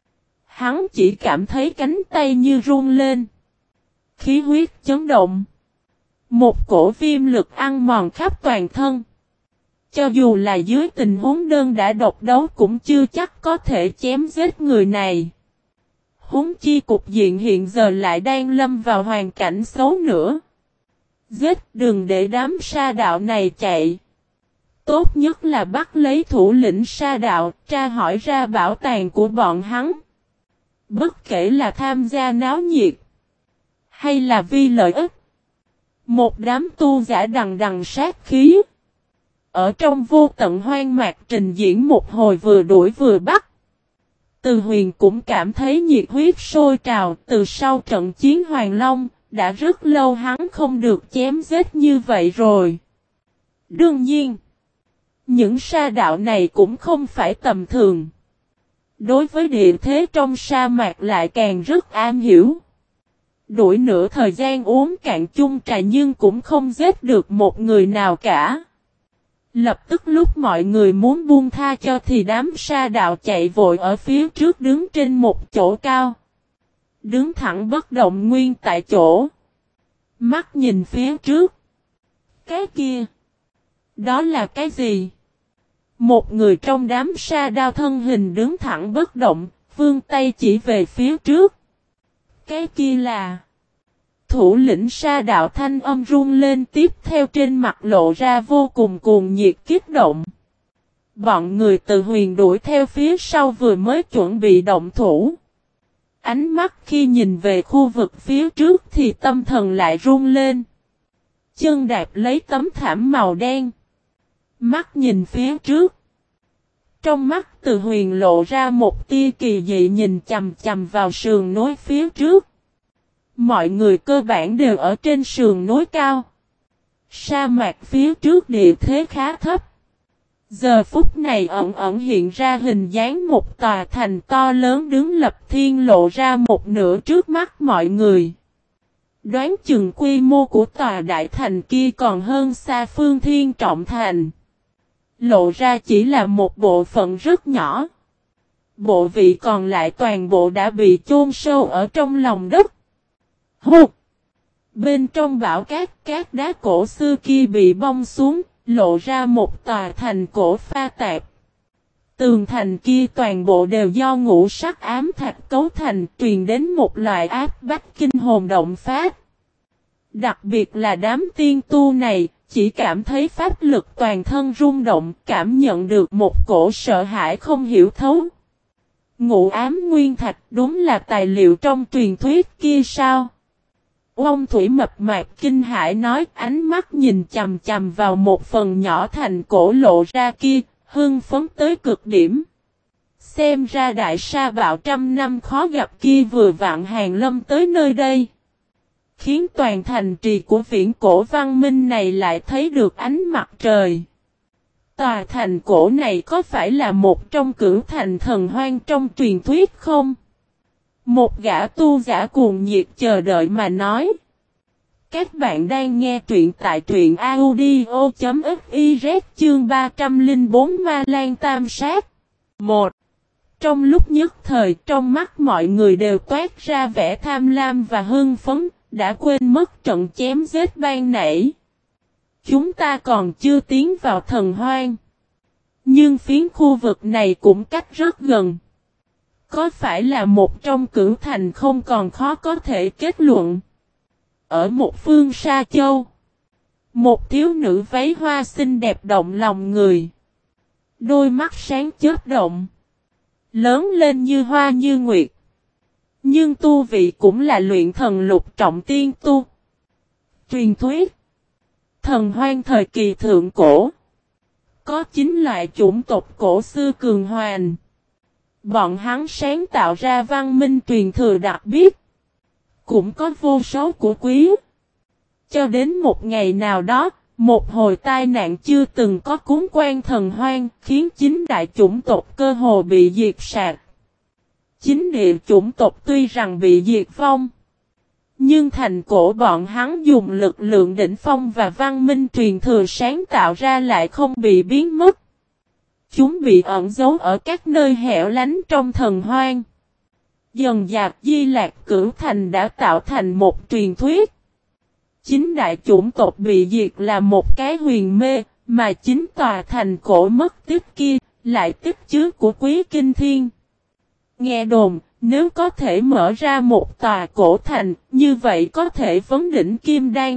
Hắn chỉ cảm thấy cánh tay như run lên. Khí huyết chấn động. Một cổ viêm lực ăn mòn khắp toàn thân. Cho dù là dưới tình huống đơn đã độc đấu cũng chưa chắc có thể chém giết người này. Huống chi cục diện hiện giờ lại đang lâm vào hoàn cảnh xấu nữa. Giết đừng để đám sa đạo này chạy. Tốt nhất là bắt lấy thủ lĩnh sa đạo, tra hỏi ra bảo tàng của bọn hắn. Bất kể là tham gia náo nhiệt, hay là vì lợi ích. Một đám tu giả đằng đằng sát khí. Ở trong vô tận hoang mạc trình diễn một hồi vừa đuổi vừa bắt. Từ Huyền cũng cảm thấy nhiệt huyết sôi trào. Từ sau trận chiến Hoàng Long, đã rất lâu hắn không được chém giết như vậy rồi. Đương nhiên, những sa đạo này cũng không phải tầm thường. Đối với địa thế trong sa mạc lại càng rất am hiểu. Đuổi nửa thời gian uống cạn chung trà nhưng cũng không giết được một người nào cả. Lập tức lúc mọi người muốn buông tha cho thì đám sa đạo chạy vội ở phía trước đứng trên một chỗ cao. Đứng thẳng bất động nguyên tại chỗ. Mắt nhìn phía trước. Cái kia. Đó là cái gì? Một người trong đám sa đao thân hình đứng thẳng bất động, vươn tay chỉ về phía trước. Cái kia là... Thủ lĩnh sa đạo thanh âm run lên tiếp theo trên mặt lộ ra vô cùng cuồng nhiệt kích động. Bọn người từ huyền đuổi theo phía sau vừa mới chuẩn bị động thủ. Ánh mắt khi nhìn về khu vực phía trước thì tâm thần lại run lên. Chân đạp lấy tấm thảm màu đen. Mắt nhìn phía trước. Trong mắt từ huyền lộ ra một tia kỳ dị nhìn chầm chầm vào sườn núi phía trước. Mọi người cơ bản đều ở trên sườn núi cao. Sa mạc phía trước địa thế khá thấp. Giờ phút này ẩn ẩn hiện ra hình dáng một tòa thành to lớn đứng lập thiên lộ ra một nửa trước mắt mọi người. Đoán chừng quy mô của tòa đại thành kia còn hơn xa Phương Thiên Trọng Thành. Lộ ra chỉ là một bộ phận rất nhỏ. Bộ vị còn lại toàn bộ đã bị chôn sâu ở trong lòng đất. Hụt! Bên trong bão cát, cát đá cổ xưa kia bị bong xuống, lộ ra một tòa thành cổ pha tạp. Tường thành kia toàn bộ đều do ngũ sắc ám thạch cấu thành, truyền đến một loại áp bách kinh hồn động phát. Đặc biệt là đám tiên tu này, chỉ cảm thấy pháp lực toàn thân rung động, cảm nhận được một cổ sợ hãi không hiểu thấu. Ngũ ám nguyên thạch đúng là tài liệu trong truyền thuyết kia sao? Ông Thủy mập mạp kinh hãi nói, ánh mắt nhìn chầm chầm vào một phần nhỏ thành cổ lộ ra kia, hưng phấn tới cực điểm. Xem ra đại sa bạo trăm năm khó gặp kia vừa vạn hàng lâm tới nơi đây. Khiến toàn thành trì của viễn cổ văn minh này lại thấy được ánh mặt trời. Tòa thành cổ này có phải là một trong cửu thành thần hoang trong truyền thuyết không? Một gã tu giả cuồng nhiệt chờ đợi mà nói. Các bạn đang nghe truyện tại truyện audio.fiz chương ba trăm lẻ bốn Ma Lan Tam Sát. một. Trong lúc nhất thời trong mắt mọi người đều toát ra vẻ tham lam và hưng phấn, đã quên mất trận chém giết ban nãy. Chúng ta còn chưa tiến vào thần hoang. Nhưng phiến khu vực này cũng cách rất gần. Có phải là một trong cửu thành không còn khó có thể kết luận. Ở một phương Sa Châu, một thiếu nữ váy hoa xinh đẹp động lòng người. Đôi mắt sáng chớp động, lớn lên như hoa như nguyệt. Nhưng tu vị cũng là luyện thần lục trọng tiên tu. Truyền thuyết, thần hoang thời kỳ thượng cổ, có chín loại chủng tộc cổ xưa cường hoành. Bọn hắn sáng tạo ra văn minh truyền thừa đặc biệt. Cũng có vô số của quý. Cho đến một ngày nào đó, một hồi tai nạn chưa từng có cúng quan thần hoang, khiến chín đại chủng tộc cơ hồ bị diệt sạch. Chín địa chủng tộc tuy rằng bị diệt vong, nhưng thành cổ bọn hắn dùng lực lượng đỉnh phong và văn minh truyền thừa sáng tạo ra lại không bị biến mất. Chúng bị ẩn giấu ở các nơi hẻo lánh trong thần hoang. Dần dạc Di Lạc Cửu Thành đã tạo thành một truyền thuyết. Chín đại chủng tộc bị diệt là một cái huyền mê, mà chính tòa thành cổ mất tích kia, lại tích chứa của quý kinh thiên. Nghe đồn, nếu có thể mở ra một tòa cổ thành, như vậy có thể vấn đỉnh kim đan.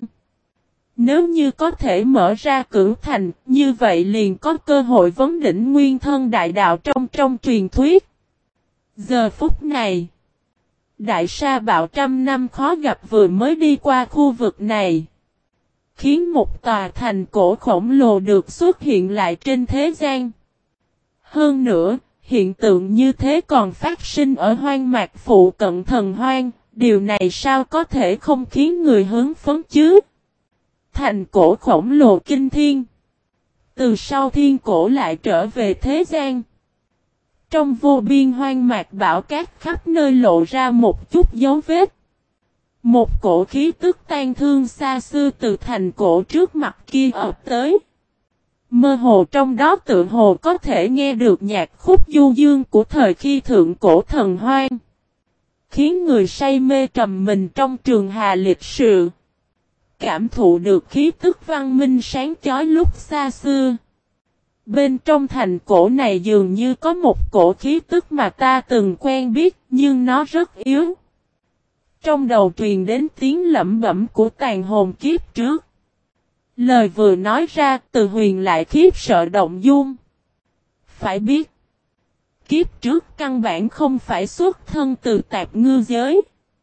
Nếu như có thể mở ra cửu thành, như vậy liền có cơ hội vấn đỉnh nguyên thân đại đạo trong trong truyền thuyết. Giờ phút này, đại sa bạo trăm năm khó gặp vừa mới đi qua khu vực này. Khiến một tòa thành cổ khổng lồ được xuất hiện lại trên thế gian. Hơn nữa, hiện tượng như thế còn phát sinh ở hoang mạc phụ cận thần hoang, điều này sao có thể không khiến người hứng phấn chứ? Thành cổ khổng lồ kinh thiên. Từ sau thiên cổ lại trở về thế gian. Trong vô biên hoang mạc bão cát khắp nơi lộ ra một chút dấu vết. Một cổ khí tức tan thương xa xưa từ thành cổ trước mặt kia ập tới. Mơ hồ trong đó tựa hồ có thể nghe được nhạc khúc du dương của thời khi thượng cổ thần hoang, khiến người say mê trầm mình trong trường hà lịch sự, cảm thụ được khí tức văn minh sáng chói lúc xa xưa. Bên trong thành cổ này dường như có một cổ khí tức mà ta từng quen biết, nhưng nó rất yếu. Trong đầu truyền đến tiếng lẩm bẩm của tàn hồn kiếp trước. Lời vừa nói ra, Từ Huyền lại khiếp sợ động dung. Phải biết, kiếp trước căn bản không phải xuất thân từ tạp ngư giới.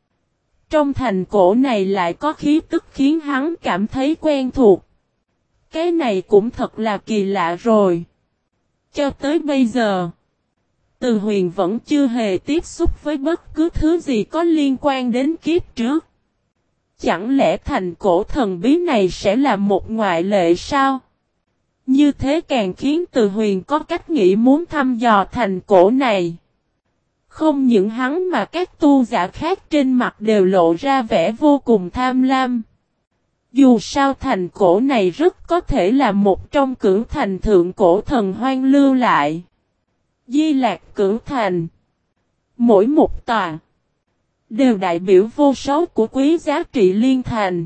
Trong thành cổ này lại có khí tức khiến hắn cảm thấy quen thuộc. Cái này cũng thật là kỳ lạ rồi. Cho tới bây giờ, Từ Huyền vẫn chưa hề tiếp xúc với bất cứ thứ gì có liên quan đến kiếp trước. Chẳng lẽ thành cổ thần bí này sẽ là một ngoại lệ sao? Như thế càng khiến Từ Huyền có cách nghĩ muốn thăm dò thành cổ này. Không những hắn mà các tu giả khác trên mặt đều lộ ra vẻ vô cùng tham lam. Dù sao thành cổ này rất có thể là một trong cửu thành thượng cổ thần hoang lưu lại. Di Lạc cửu thành. Mỗi một tòa đều đại biểu vô số của quý giá trị liên thành.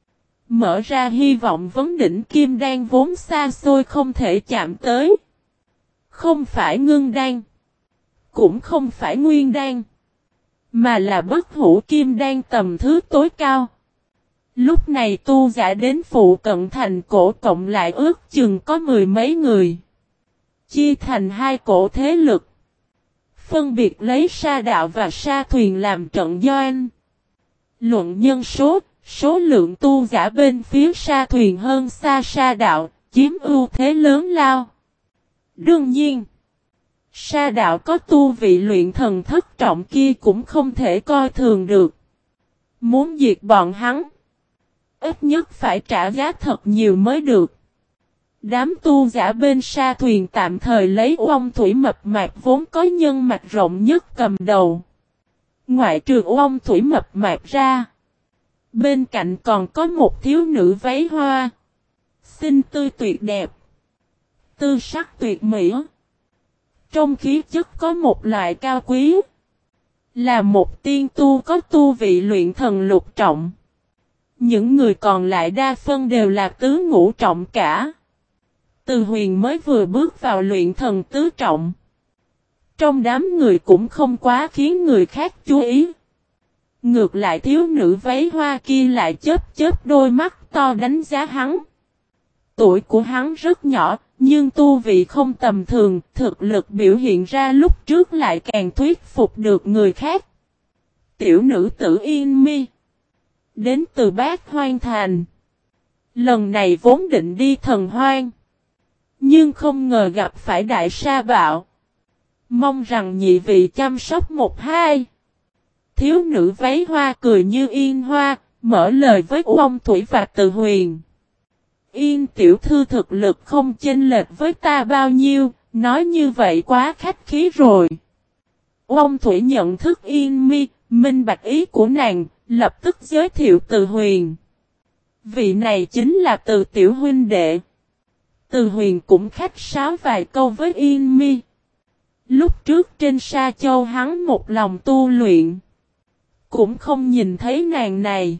Mở ra hy vọng vấn đỉnh kim đan vốn xa xôi không thể chạm tới. Không phải ngưng đan, cũng không phải nguyên đan, mà là bất hủ kim đan tầm thứ tối cao. Lúc này tu giả đến phụ cận thành cổ cộng lại ước chừng có mười mấy người. Chia thành hai cổ thế lực. Phân biệt lấy sa đạo và sa thuyền làm trận doanh. Luận nhân số, số lượng tu giả bên phía sa thuyền hơn xa sa đạo, chiếm ưu thế lớn lao. Đương nhiên, sa đạo có tu vị luyện thần thất trọng kia cũng không thể coi thường được. Muốn diệt bọn hắn, ít nhất phải trả giá thật nhiều mới được. Đám tu giả bên sa thuyền tạm thời lấy Uông Thủy Mập Mạp vốn có nhân mạch rộng nhất cầm đầu. Ngoại trừ Uông Thủy Mập Mạp ra, bên cạnh còn có một thiếu nữ váy hoa, xinh tươi tuyệt đẹp, tư sắc tuyệt mỹ. Trong khí chất có một loại cao quý, là một tiên tu có tu vị luyện thần lục trọng. Những người còn lại đa phân đều là tứ ngũ trọng cả. Từ Huyền mới vừa bước vào luyện thần tứ trọng. Trong đám người cũng không quá khiến người khác chú ý. Ngược lại thiếu nữ váy hoa kia lại chớp chớp đôi mắt to đánh giá hắn. Tuổi của hắn rất nhỏ, nhưng tu vị không tầm thường, thực lực biểu hiện ra lúc trước lại càng thuyết phục được người khác. Tiểu nữ tử Yên Mi, đến từ Bát Hoang Thành. Lần này vốn định đi thần hoang, nhưng không ngờ gặp phải đại sa bạo. Mong rằng nhị vị chăm sóc một hai. Thiếu nữ váy hoa cười như yên hoa, mở lời với Uông Thủy và Từ Huyền. Yên tiểu thư thực lực không chênh lệch với ta bao nhiêu, nói như vậy quá khách khí rồi. Uông Thủy nhận thức Yên Mi, minh bạch ý của nàng, lập tức giới thiệu Từ Huyền. Vị này chính là Từ tiểu huynh đệ. Từ Huyền cũng khách sáo vài câu với Yên Mi. Lúc trước trên Sa Châu hắn một lòng tu luyện, cũng không nhìn thấy nàng này.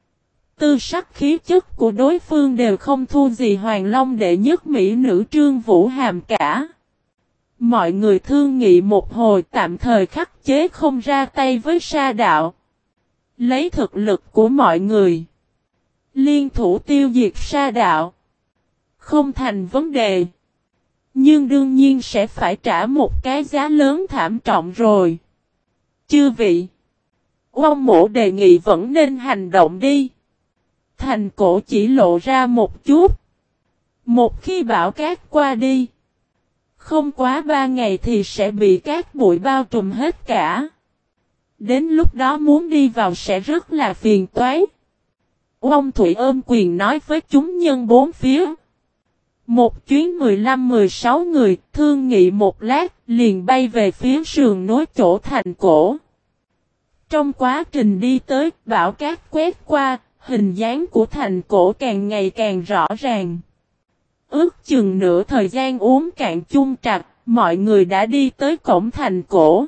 Tư sắc khí chất của đối phương đều không thua gì Hoàng Long đệ nhất mỹ nữ Trương Vũ Hàm cả. Mọi người thương nghị một hồi tạm thời khắc chế không ra tay với Sa đạo. Lấy thực lực của mọi người, liên thủ tiêu diệt Sa đạo không thành vấn đề. Nhưng đương nhiên sẽ phải trả một cái giá lớn thảm trọng rồi. Chư vị, Uông mỗ đề nghị vẫn nên hành động đi. Thành cổ chỉ lộ ra một chút. Một khi bão cát qua đi, không quá ba ngày thì sẽ bị cát bụi bao trùm hết cả. Đến lúc đó muốn đi vào sẽ rất là phiền toái. Uông Thủy ôm quyền nói với chúng nhân bốn phía. Một chuyến mười lăm mười sáu người thương nghị một lát liền bay về phía sườn nối chỗ thành cổ. Trong quá trình đi tới, bão cát quét qua, hình dáng của thành cổ càng ngày càng rõ ràng. Ước chừng nửa thời gian uống cạn chung trà, mọi người đã đi tới cổng thành cổ.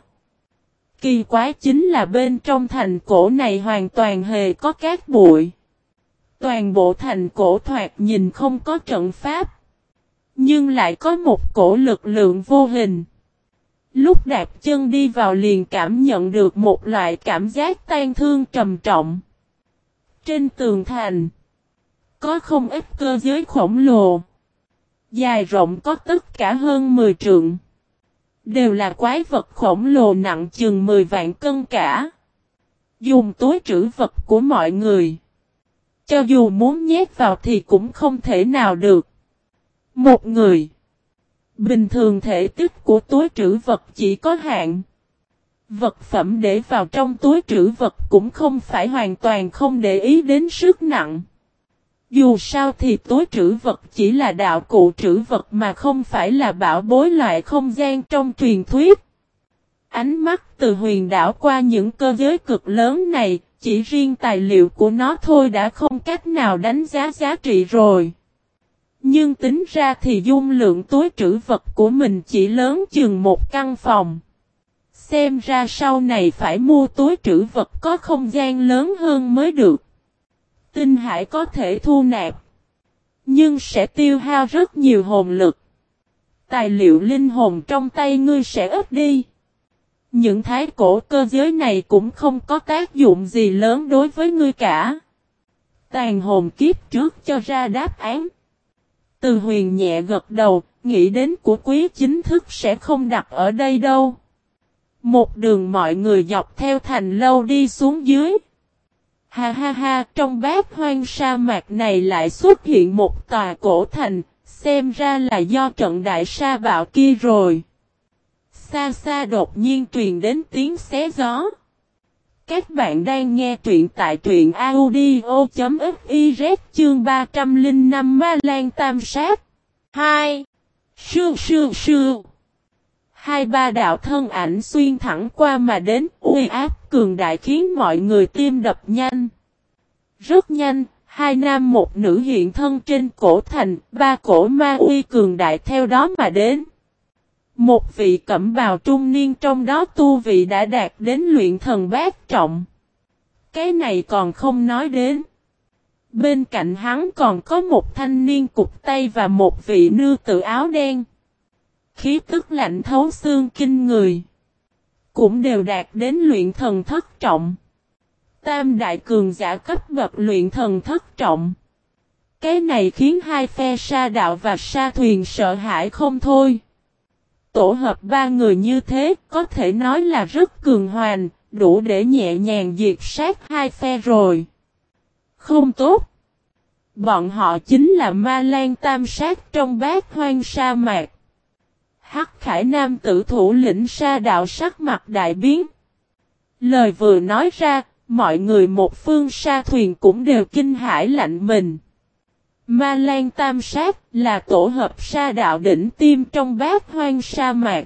Kỳ quái chính là bên trong thành cổ này hoàn toàn hề có cát bụi. Toàn bộ thành cổ thoạt nhìn không có trận pháp. Nhưng lại có một cổ lực lượng vô hình. Lúc đạp chân đi vào liền cảm nhận được một loại cảm giác tan thương trầm trọng. Trên tường thành, có không ít cơ giới khổng lồ. Dài rộng có tất cả hơn mười trượng. Đều là quái vật khổng lồ nặng chừng mười vạn cân cả. Dùng túi trữ vật của mọi người. Cho dù muốn nhét vào thì cũng không thể nào được. Một người. Bình thường thể tích của túi trữ vật chỉ có hạn. Vật phẩm để vào trong túi trữ vật cũng không phải hoàn toàn không để ý đến sức nặng. Dù sao thì túi trữ vật chỉ là đạo cụ trữ vật mà không phải là bảo bối loại không gian trong truyền thuyết. Ánh mắt từ huyền đảo qua những cơ giới cực lớn này, chỉ riêng tài liệu của nó thôi đã không cách nào đánh giá giá trị rồi. Nhưng tính ra thì dung lượng túi trữ vật của mình chỉ lớn chừng một căn phòng. Xem ra sau này phải mua túi trữ vật có không gian lớn hơn mới được. Tinh hải có thể thu nạp, nhưng sẽ tiêu hao rất nhiều hồn lực. Tài liệu linh hồn trong tay ngươi sẽ ít đi. Những thái cổ cơ giới này cũng không có tác dụng gì lớn đối với ngươi cả. Tàn hồn kiếp trước cho ra đáp án. Từ huyền nhẹ gật đầu, nghĩ đến của quý chính thức sẽ không đặt ở đây đâu. Một đường mọi người dọc theo thành lâu đi xuống dưới. Ha ha ha, trong bát hoang sa mạc này lại xuất hiện một tòa cổ thành, xem ra là do trận đại sa bạo kia rồi. Xa xa đột nhiên truyền đến tiếng xé gió. Các bạn đang nghe truyện tại truyện audio.fiz chương ba trăm lẻ năm Ma Lan Tam Sát. hai. Sưu sưu sưu. Hai ba đạo thân ảnh xuyên thẳng qua mà đến, uy áp cường đại khiến mọi người tim đập nhanh. Rất nhanh, hai nam một nữ hiện thân trên cổ thành, ba cổ ma uy cường đại theo đó mà đến. Một vị cẩm bào trung niên trong đó tu vị đã đạt đến luyện thần bát trọng. Cái này còn không nói đến. Bên cạnh hắn còn có một thanh niên cụt tay và một vị nương tử áo đen. Khí tức lạnh thấu xương kinh người. Cũng đều đạt đến luyện thần thất trọng. Tam đại cường giả cấp bậc luyện thần thất trọng. Cái này khiến hai phe sa đạo và sa thuyền sợ hãi không thôi. Tổ hợp ba người như thế có thể nói là rất cường hoành, đủ để nhẹ nhàng diệt sát hai phe rồi. Không tốt. Bọn họ chính là Ma Lan Tam Sát trong bát hoang sa mạc. Hắc Khải Nam tử thủ lĩnh sa đạo sắc mặt đại biến. Lời vừa nói ra, mọi người một phương sa thuyền cũng đều kinh hãi lạnh mình. Ma Lan Tam Sát là tổ hợp sa đạo đỉnh tiêm trong bát hoang sa mạc.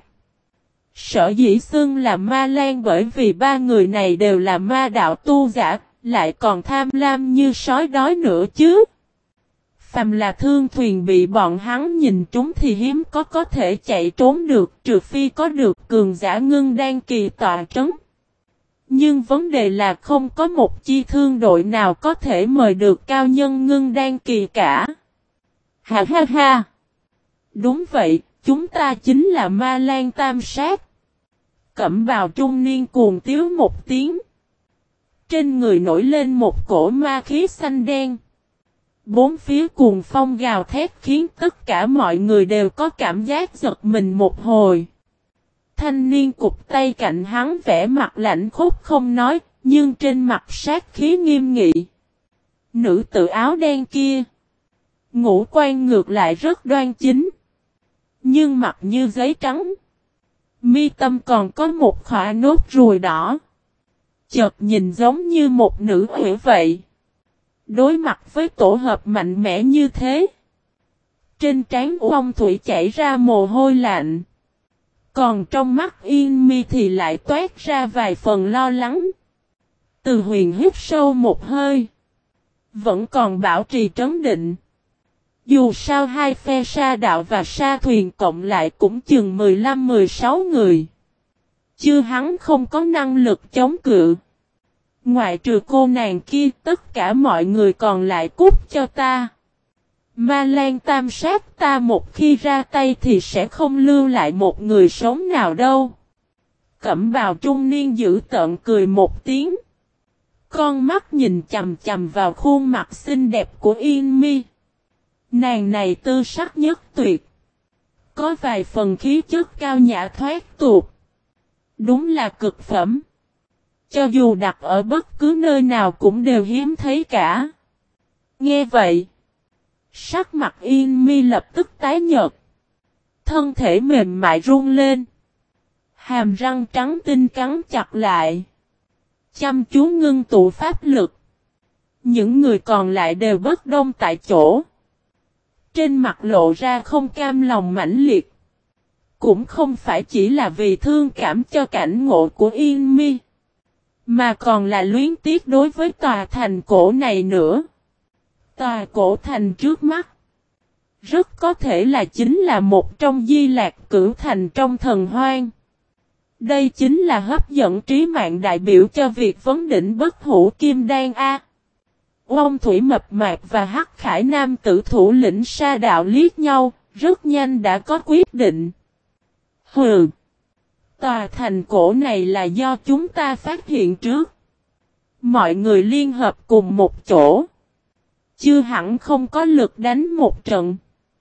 Sở dĩ xưng là Ma Lan bởi vì ba người này đều là ma đạo tu giả, lại còn tham lam như sói đói nữa chứ. Phàm là thương thuyền bị bọn hắn nhìn trúng thì hiếm có có thể chạy trốn được, trừ phi có được cường giả ngưng đan kỳ tọa trấn. Nhưng vấn đề là không có một chi thương đội nào có thể mời được cao nhân ngưng đan kỳ cả. Ha ha ha! Đúng vậy, chúng ta chính là Ma Lan Tam Sát. Cẩm bào trung niên cuồng tiếu một tiếng. Trên người nổi lên một cổ ma khí xanh đen. Bốn phía cuồng phong gào thét khiến tất cả mọi người đều có cảm giác giật mình một hồi. Thanh niên cụt tay cạnh hắn vẻ mặt lạnh khốc không nói, nhưng trên mặt sát khí nghiêm nghị. Nữ tử áo đen kia. Ngũ quan ngược lại rất đoan chính. Nhưng mặt như giấy trắng. Mi tâm còn có một khỏa nốt ruồi đỏ. Chợt nhìn giống như một nữ huệ vậy. Đối mặt với tổ hợp mạnh mẽ như thế. Trên trán Uông Thủy chảy ra mồ hôi lạnh. Còn trong mắt Yên Mi thì lại toát ra vài phần lo lắng. Từ huyền hít sâu một hơi. Vẫn còn bảo trì trấn định. Dù sao hai phe sa đạo và sa thuyền cộng lại cũng chừng mười lăm mười sáu người. Chưa hắn không có năng lực chống cự. Ngoại trừ cô nàng kia, tất cả mọi người còn lại cút cho ta. Ma Lan tam sát ta một khi ra tay thì sẽ không lưu lại một người sống nào đâu. Cẩm bào trung niên giữ tợn cười một tiếng. Con mắt nhìn chầm chầm vào khuôn mặt xinh đẹp của Yên Mi. Nàng này tư sắc nhất tuyệt. Có vài phần khí chất cao nhã thoát tục. Đúng là cực phẩm. Cho dù đặt ở bất cứ nơi nào cũng đều hiếm thấy cả. Nghe vậy. Sắc mặt Yên Mi lập tức tái nhợt. Thân thể mềm mại run lên. Hàm răng trắng tinh cắn chặt lại. Chăm chú ngưng tụ pháp lực. Những người còn lại đều bất đông tại chỗ. Trên mặt lộ ra không cam lòng mãnh liệt. Cũng không phải chỉ là vì thương cảm cho cảnh ngộ của Yên Mi. Mà còn là luyến tiếc đối với tòa thành cổ này nữa. Tòa cổ thành trước mắt. Rất có thể là chính là một trong di lạc cửu thành trong thần hoang. Đây chính là hấp dẫn trí mạng đại biểu cho việc vấn đỉnh bất hủ kim đan A. Ông Thủy Mập Mạp và Hắc Khải Nam tử thủ lĩnh sa đạo liếc nhau, rất nhanh đã có quyết định. Hừ! Tòa thành cổ này là do chúng ta phát hiện trước. Mọi người liên hợp cùng một chỗ. Chưa hẳn không có lực đánh một trận.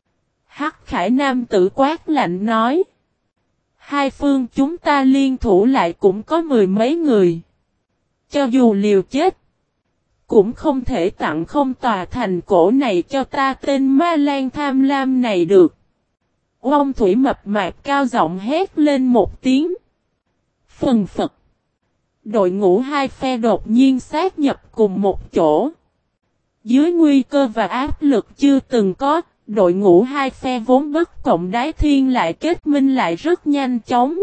Hắc Khải Nam tử quát lạnh nói. Hai phương chúng ta liên thủ lại cũng có mười mấy người. Cho dù liều chết. Cũng không thể tặng không tòa thành cổ này cho ta tên Ma Lan tham lam này được. Ông Thủy Mập Mạp cao giọng hét lên một tiếng. Phần phật. Đội ngũ hai phe đột nhiên sát nhập cùng một chỗ. Dưới nguy cơ và áp lực chưa từng có, đội ngũ hai phe vốn bất cộng đái thiên lại kết minh lại rất nhanh chóng.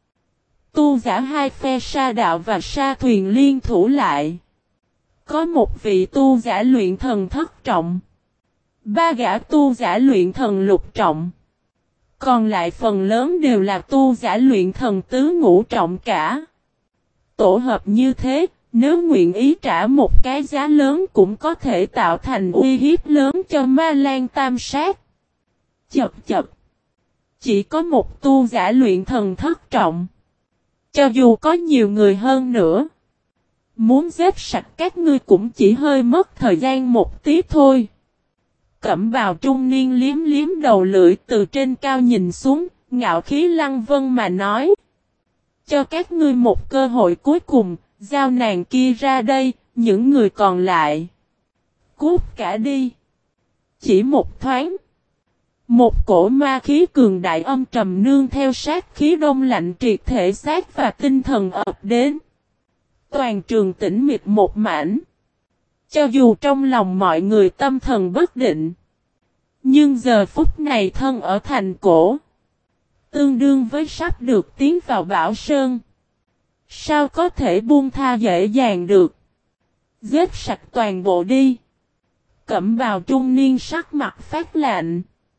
Tu giả hai phe sa đạo và sa thuyền liên thủ lại. Có một vị tu giả luyện thần thất trọng. Ba gã tu giả luyện thần lục trọng. Còn lại phần lớn đều là tu giả luyện thần tứ ngũ trọng cả. Tổ hợp như thế, nếu nguyện ý trả một cái giá lớn cũng có thể tạo thành uy hiếp lớn cho Ma Lan tam sát. Chập chập. Chỉ có một tu giả luyện thần thất trọng. Cho dù có nhiều người hơn nữa. Muốn giết sạch các ngươi cũng chỉ hơi mất thời gian một tí thôi. Cẩm bào trung niên liếm liếm đầu lưỡi từ trên cao nhìn xuống, ngạo khí lăng vân mà nói. Cho các ngươi một cơ hội cuối cùng, giao nàng kia ra đây, những người còn lại. Cút cả đi. Chỉ một thoáng. Một cổ ma khí cường đại âm trầm nương theo sát khí đông lạnh triệt thể xác và tinh thần ập đến. Toàn trường tĩnh mịch một mảnh. Cho dù trong lòng mọi người tâm thần bất định. Nhưng giờ phút này thân ở thành cổ. Tương đương với sắp được tiến vào Bảo Sơn. Sao có thể buông tha dễ dàng được. Giết sạch toàn bộ đi. Cẩm bào trung niên sắc mặt phát lạnh.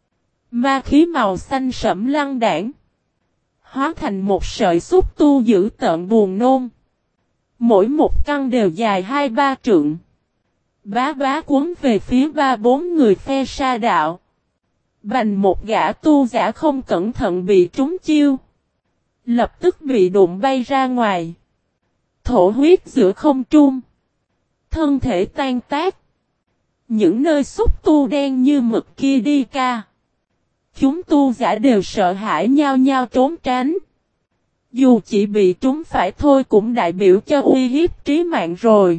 Ma khí màu xanh sẫm lăng đảng. Hóa thành một sợi xúc tu dữ tợn buồn nôn. Mỗi một căn đều dài hai ba trượng. Bá bá cuốn về phía ba bốn người phe sa đạo. Bành một gã tu giả không cẩn thận bị trúng chiêu. Lập tức bị đụng bay ra ngoài. Thổ huyết giữa không trung. Thân thể tan tác. Những nơi xúc tu đen như mực kia đi ca. Chúng tu giả đều sợ hãi nhau nhau trốn tránh. Dù chỉ bị trúng phải thôi cũng đại biểu cho uy hiếp trí mạng rồi.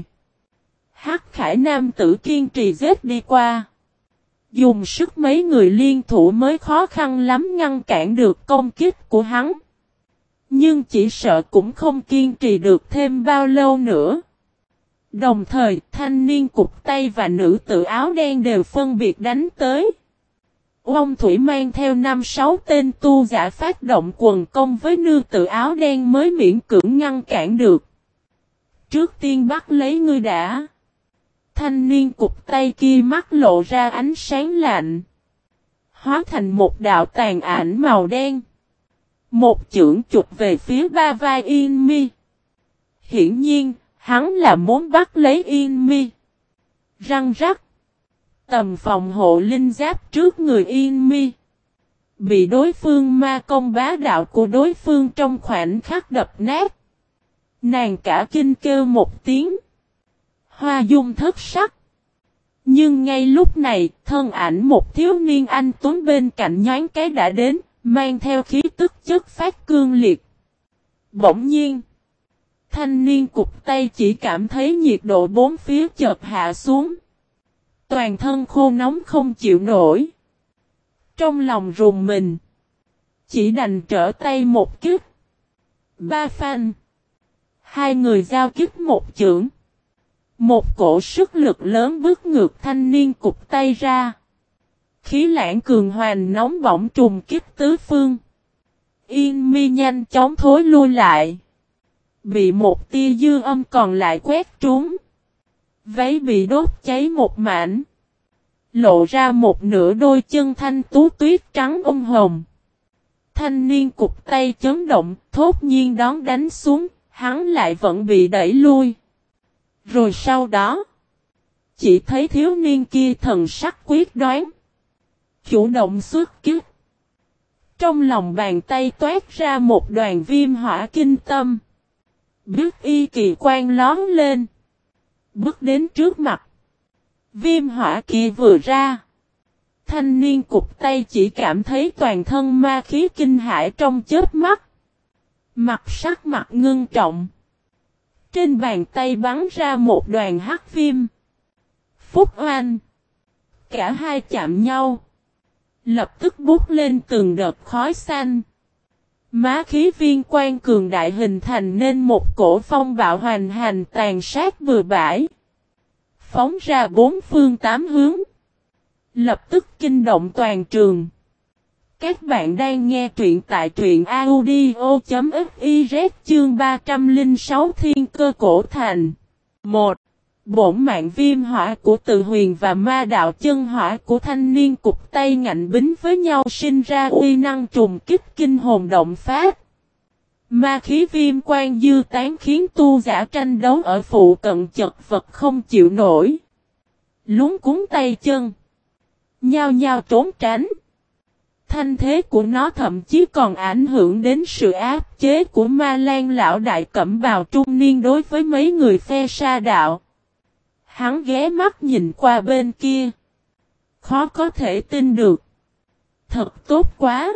Hắc Khải Nam tử kiên trì giết đi qua. Dùng sức mấy người liên thủ mới khó khăn lắm ngăn cản được công kích của hắn. Nhưng chỉ sợ cũng không kiên trì được thêm bao lâu nữa. Đồng thời thanh niên cục tay và nữ tử áo đen đều phân biệt đánh tới. Ông Thủy mang theo năm sáu tên tu giả phát động quần công với nữ tử áo đen mới miễn cưỡng ngăn cản được. Trước tiên bắt lấy ngươi đã. Thanh niên cục tay kia mắt lộ ra ánh sáng lạnh. hóa thành một đạo tàn ảnh màu đen. Một chưởng chụp về phía ba vai Yên Mi. Hiển nhiên, hắn là muốn bắt lấy Yên Mi. Răng rắc. Tầm phòng hộ linh giáp trước người Yên Mi bị đối phương ma công bá đạo của đối phương trong khoảnh khắc đập nát. Nàng cả kinh kêu một tiếng. Hoa dung thất sắc. Nhưng ngay lúc này, thân ảnh một thiếu niên anh tuấn bên cạnh nhoáng cái đã đến, mang theo khí tức chất phát cương liệt. Bỗng nhiên, thanh niên cụp tay chỉ cảm thấy nhiệt độ bốn phía chợt hạ xuống. Toàn thân khô nóng không chịu nổi. Trong lòng rùng mình, chỉ đành trở tay một kích. Ba phanh. Hai người giao kích một chưởng. Một cổ sức lực lớn bước ngược thanh niên cụp tay ra. Khí lãng cường hoành nóng bỏng trùng kích tứ phương. Yên Mi nhanh chóng thối lui lại. Bị một tia dư âm còn lại quét trúng. Váy bị đốt cháy một mảnh. Lộ ra một nửa đôi chân thanh tú tuyết trắng ôm hồng. Thanh niên cụp tay chấn động, thốt nhiên đón đánh xuống, hắn lại vẫn bị đẩy lui. Rồi sau đó, chỉ thấy thiếu niên kia thần sắc quyết đoán. Chủ động xuất kích. Trong lòng bàn tay toát ra một đoàn viêm hỏa kinh tâm. Bước y kỳ quan lón lên. Bước đến trước mặt. Viêm hỏa kia vừa ra. Thanh niên cụp tay chỉ cảm thấy toàn thân ma khí kinh hãi trong chớp mắt. Mặt sắc mặt ngưng trọng. Trên bàn tay bắn ra một đoàn hắc viêm. Phúc oanh. Cả hai chạm nhau. Lập tức bút lên từng đợt khói xanh. Má khí viên quan cường đại hình thành nên một cổ phong bạo hoành hành tàn sát bừa bãi. Phóng ra bốn phương tám hướng. Lập tức kinh động toàn trường. Các bạn đang nghe truyện tại truyện audio.fiz chương ba trăm lẻ sáu Thiên Cơ Cổ Thành. một. Bổn mạng viêm hỏa của Từ Huyền và ma đạo chân hỏa của thanh niên cụp tay ngạnh bính với nhau sinh ra uy năng trùng kích kinh hồn động phát. Ma khí viêm quan dư tán khiến tu giả tranh đấu ở phụ cận chật vật không chịu nổi. Lúng cuốn tay chân. Nhao nhao trốn tránh. Thanh thế của nó thậm chí còn ảnh hưởng đến sự áp chế của Ma Lan lão đại cẩm bào trung niên đối với mấy người phe sa đạo. Hắn ghé mắt nhìn qua bên kia. Khó có thể tin được. Thật tốt quá.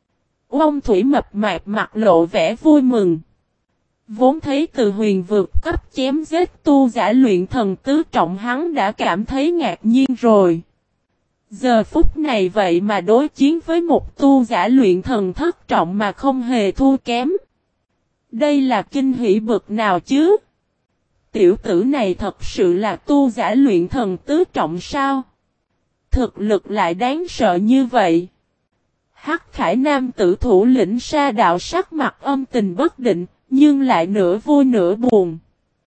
Ông Thủy mập mạp mặt lộ vẻ vui mừng. Vốn thấy Từ Huyền vượt cấp chém giết tu giả luyện thần tứ trọng hắn đã cảm thấy ngạc nhiên rồi. Giờ phút này vậy mà đối chiến với một tu giả luyện thần thất trọng mà không hề thua kém. Đây là kinh hỷ bực nào chứ? Tiểu tử này thật sự là tu giả luyện thần tứ trọng sao? Thực lực lại đáng sợ như vậy. Hắc Khải Nam tử thủ lĩnh sa đạo sắc mặt âm tình bất định, nhưng lại nửa vui nửa buồn.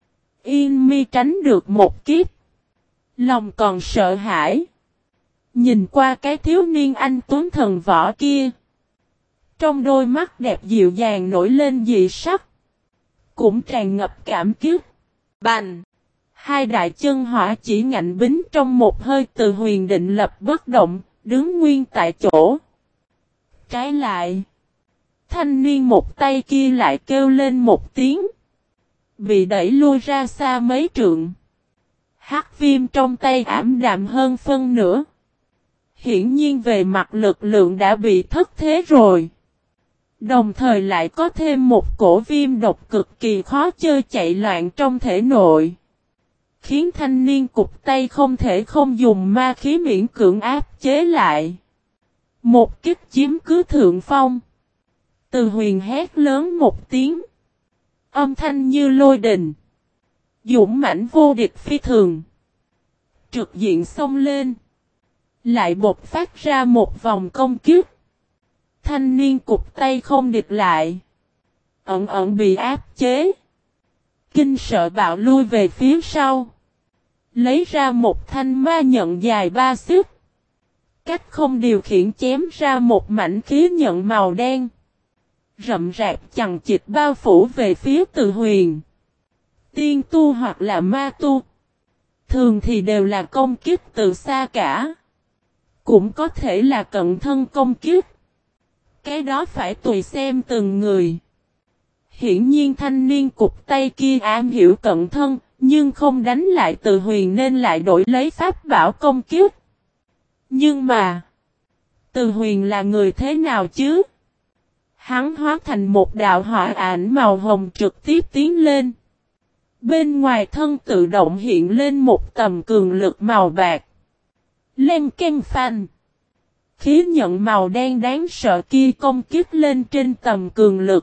Yên Mi tránh được một kiếp. Lòng còn sợ hãi. Nhìn qua cái thiếu niên anh tuấn thần võ kia. Trong đôi mắt đẹp dịu dàng nổi lên dị sắc. Cũng tràn ngập cảm kích. Bành! Hai đại chân hỏa chỉ ngạnh bính trong một hơi. Từ Huyền định lập bất động, đứng nguyên tại chỗ. Trái lại, thanh niên một tay kia lại kêu lên một tiếng. Bị đẩy lui ra xa mấy trượng. Hắc viêm trong tay ảm đạm hơn phân nửa. Hiển nhiên về mặt lực lượng đã bị thất thế rồi. Đồng thời lại có thêm một cổ viêm độc cực kỳ khó chơi chạy loạn trong thể nội. Khiến thanh niên cụp tay không thể không dùng ma khí miễn cưỡng áp chế lại. Một kích chiếm cứ thượng phong. Từ Huyền hét lớn một tiếng. Âm thanh như lôi đình. Dũng mãnh vô địch phi thường. Trực diện xông lên. Lại bộc phát ra một vòng công kiếp. Thanh niên cụp tay không địch lại. Ẩn ẩn bị áp chế. Kinh sợ bạo lui về phía sau. Lấy ra một thanh ma nhận dài ba xích. cách không điều khiển chém ra một mảnh khí nhận màu đen. Rậm rạp chằng chịt bao phủ về phía Từ Huyền. Tiên tu hoặc là ma tu. Thường thì đều là công kích từ xa cả. Cũng có thể là cận thân công kích. Cái đó phải tùy xem từng người. Hiển nhiên thanh niên cục tay kia am hiểu cận thân, nhưng không đánh lại Từ Huyền nên lại đổi lấy pháp bảo công kích. Nhưng mà, Từ Huyền là người thế nào chứ? Hắn hóa thành một đạo hỏa ảnh màu hồng trực tiếp tiến lên. Bên ngoài thân tự động hiện lên một tầm cường lực màu bạc. Len ken phanh. Khí nhận màu đen đáng sợ kia công kích lên trên tầm cường lực.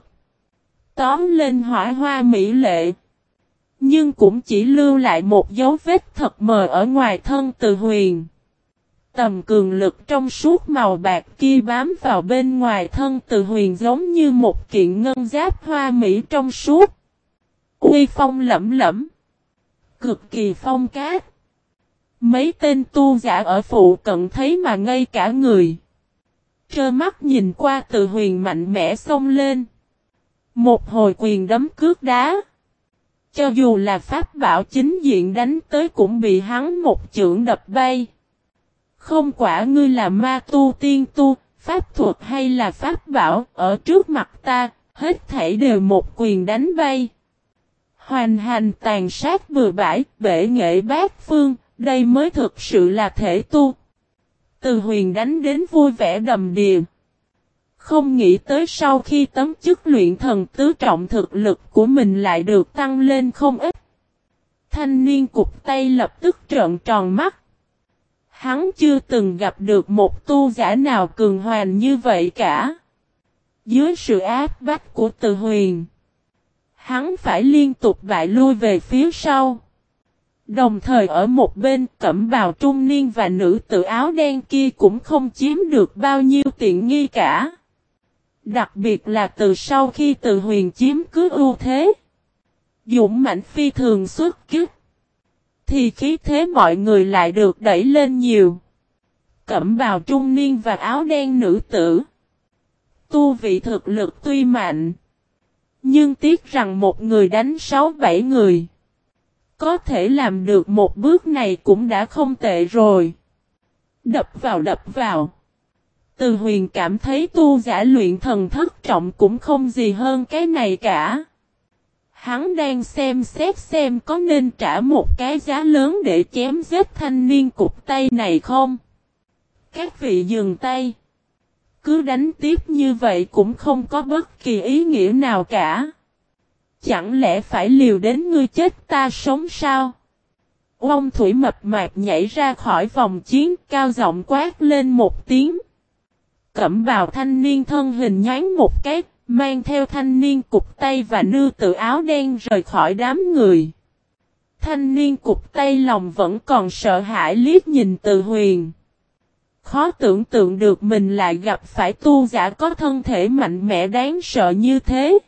Tóm lên hỏa hoa mỹ lệ. Nhưng cũng chỉ lưu lại một dấu vết thật mờ ở ngoài thân Từ Huyền. Tầm cường lực trong suốt màu bạc kia bám vào bên ngoài thân Từ Huyền giống như một kiện ngân giáp hoa mỹ trong suốt. Uy phong lẫm lẫm. Cực kỳ phong cát. Mấy tên tu giả ở phụ cận thấy mà ngây cả người. Trơ mắt nhìn qua Từ Huyền mạnh mẽ xông lên. Một hồi quyền đấm cước đá. Cho dù là pháp bảo chính diện đánh tới cũng bị hắn một chưởng đập bay. Không quả ngươi là ma tu tiên tu, pháp thuật hay là pháp bảo, ở trước mặt ta, hết thảy đều một quyền đánh bay. Hoành hành tàn sát bừa bãi, bể nghệ bát phương, đây mới thực sự là thể tu. Từ Huyền đánh đến vui vẻ đầm đìa. Không nghĩ tới sau khi tấm chức luyện thần tứ trọng thực lực của mình lại được tăng lên không ít. Thanh niên cục tay lập tức trợn tròn mắt. Hắn chưa từng gặp được một tu giả nào cường hoành như vậy cả. Dưới sự áp bách của Từ Huyền, hắn phải liên tục bại lui về phía sau. Đồng thời ở một bên cẩm bào trung niên và nữ tử áo đen kia cũng không chiếm được bao nhiêu tiện nghi cả. Đặc biệt là từ sau khi Từ Huyền chiếm cứ ưu thế, dũng mãnh phi thường xuất kích, thì khí thế mọi người lại được đẩy lên nhiều. Cẩm bào trung niên và áo đen nữ tử, tu vị thực lực tuy mạnh, nhưng tiếc rằng một người đánh sáu bảy người. Có thể làm được một bước này cũng đã không tệ rồi. Đập vào đập vào. Từ Huyền cảm thấy tu giả luyện thần thất trọng cũng không gì hơn cái này cả. Hắn đang xem xét xem có nên trả một cái giá lớn để chém giết thanh niên cục tay này không. Các vị dừng tay. Cứ đánh tiếp như vậy cũng không có bất kỳ ý nghĩa nào cả. Chẳng lẽ phải liều đến ngươi chết ta sống sao? Ông Thủy mập mạp nhảy ra khỏi vòng chiến, cao giọng quát lên một tiếng. Cẩm bào thanh niên thân hình nhoáng một cái, mang theo thanh niên cục tay và nữ tử áo đen rời khỏi đám người. Thanh niên cục tay lòng vẫn còn sợ hãi liếc nhìn Từ Huyền. Khó tưởng tượng được mình lại gặp phải tu giả có thân thể mạnh mẽ đáng sợ như thế.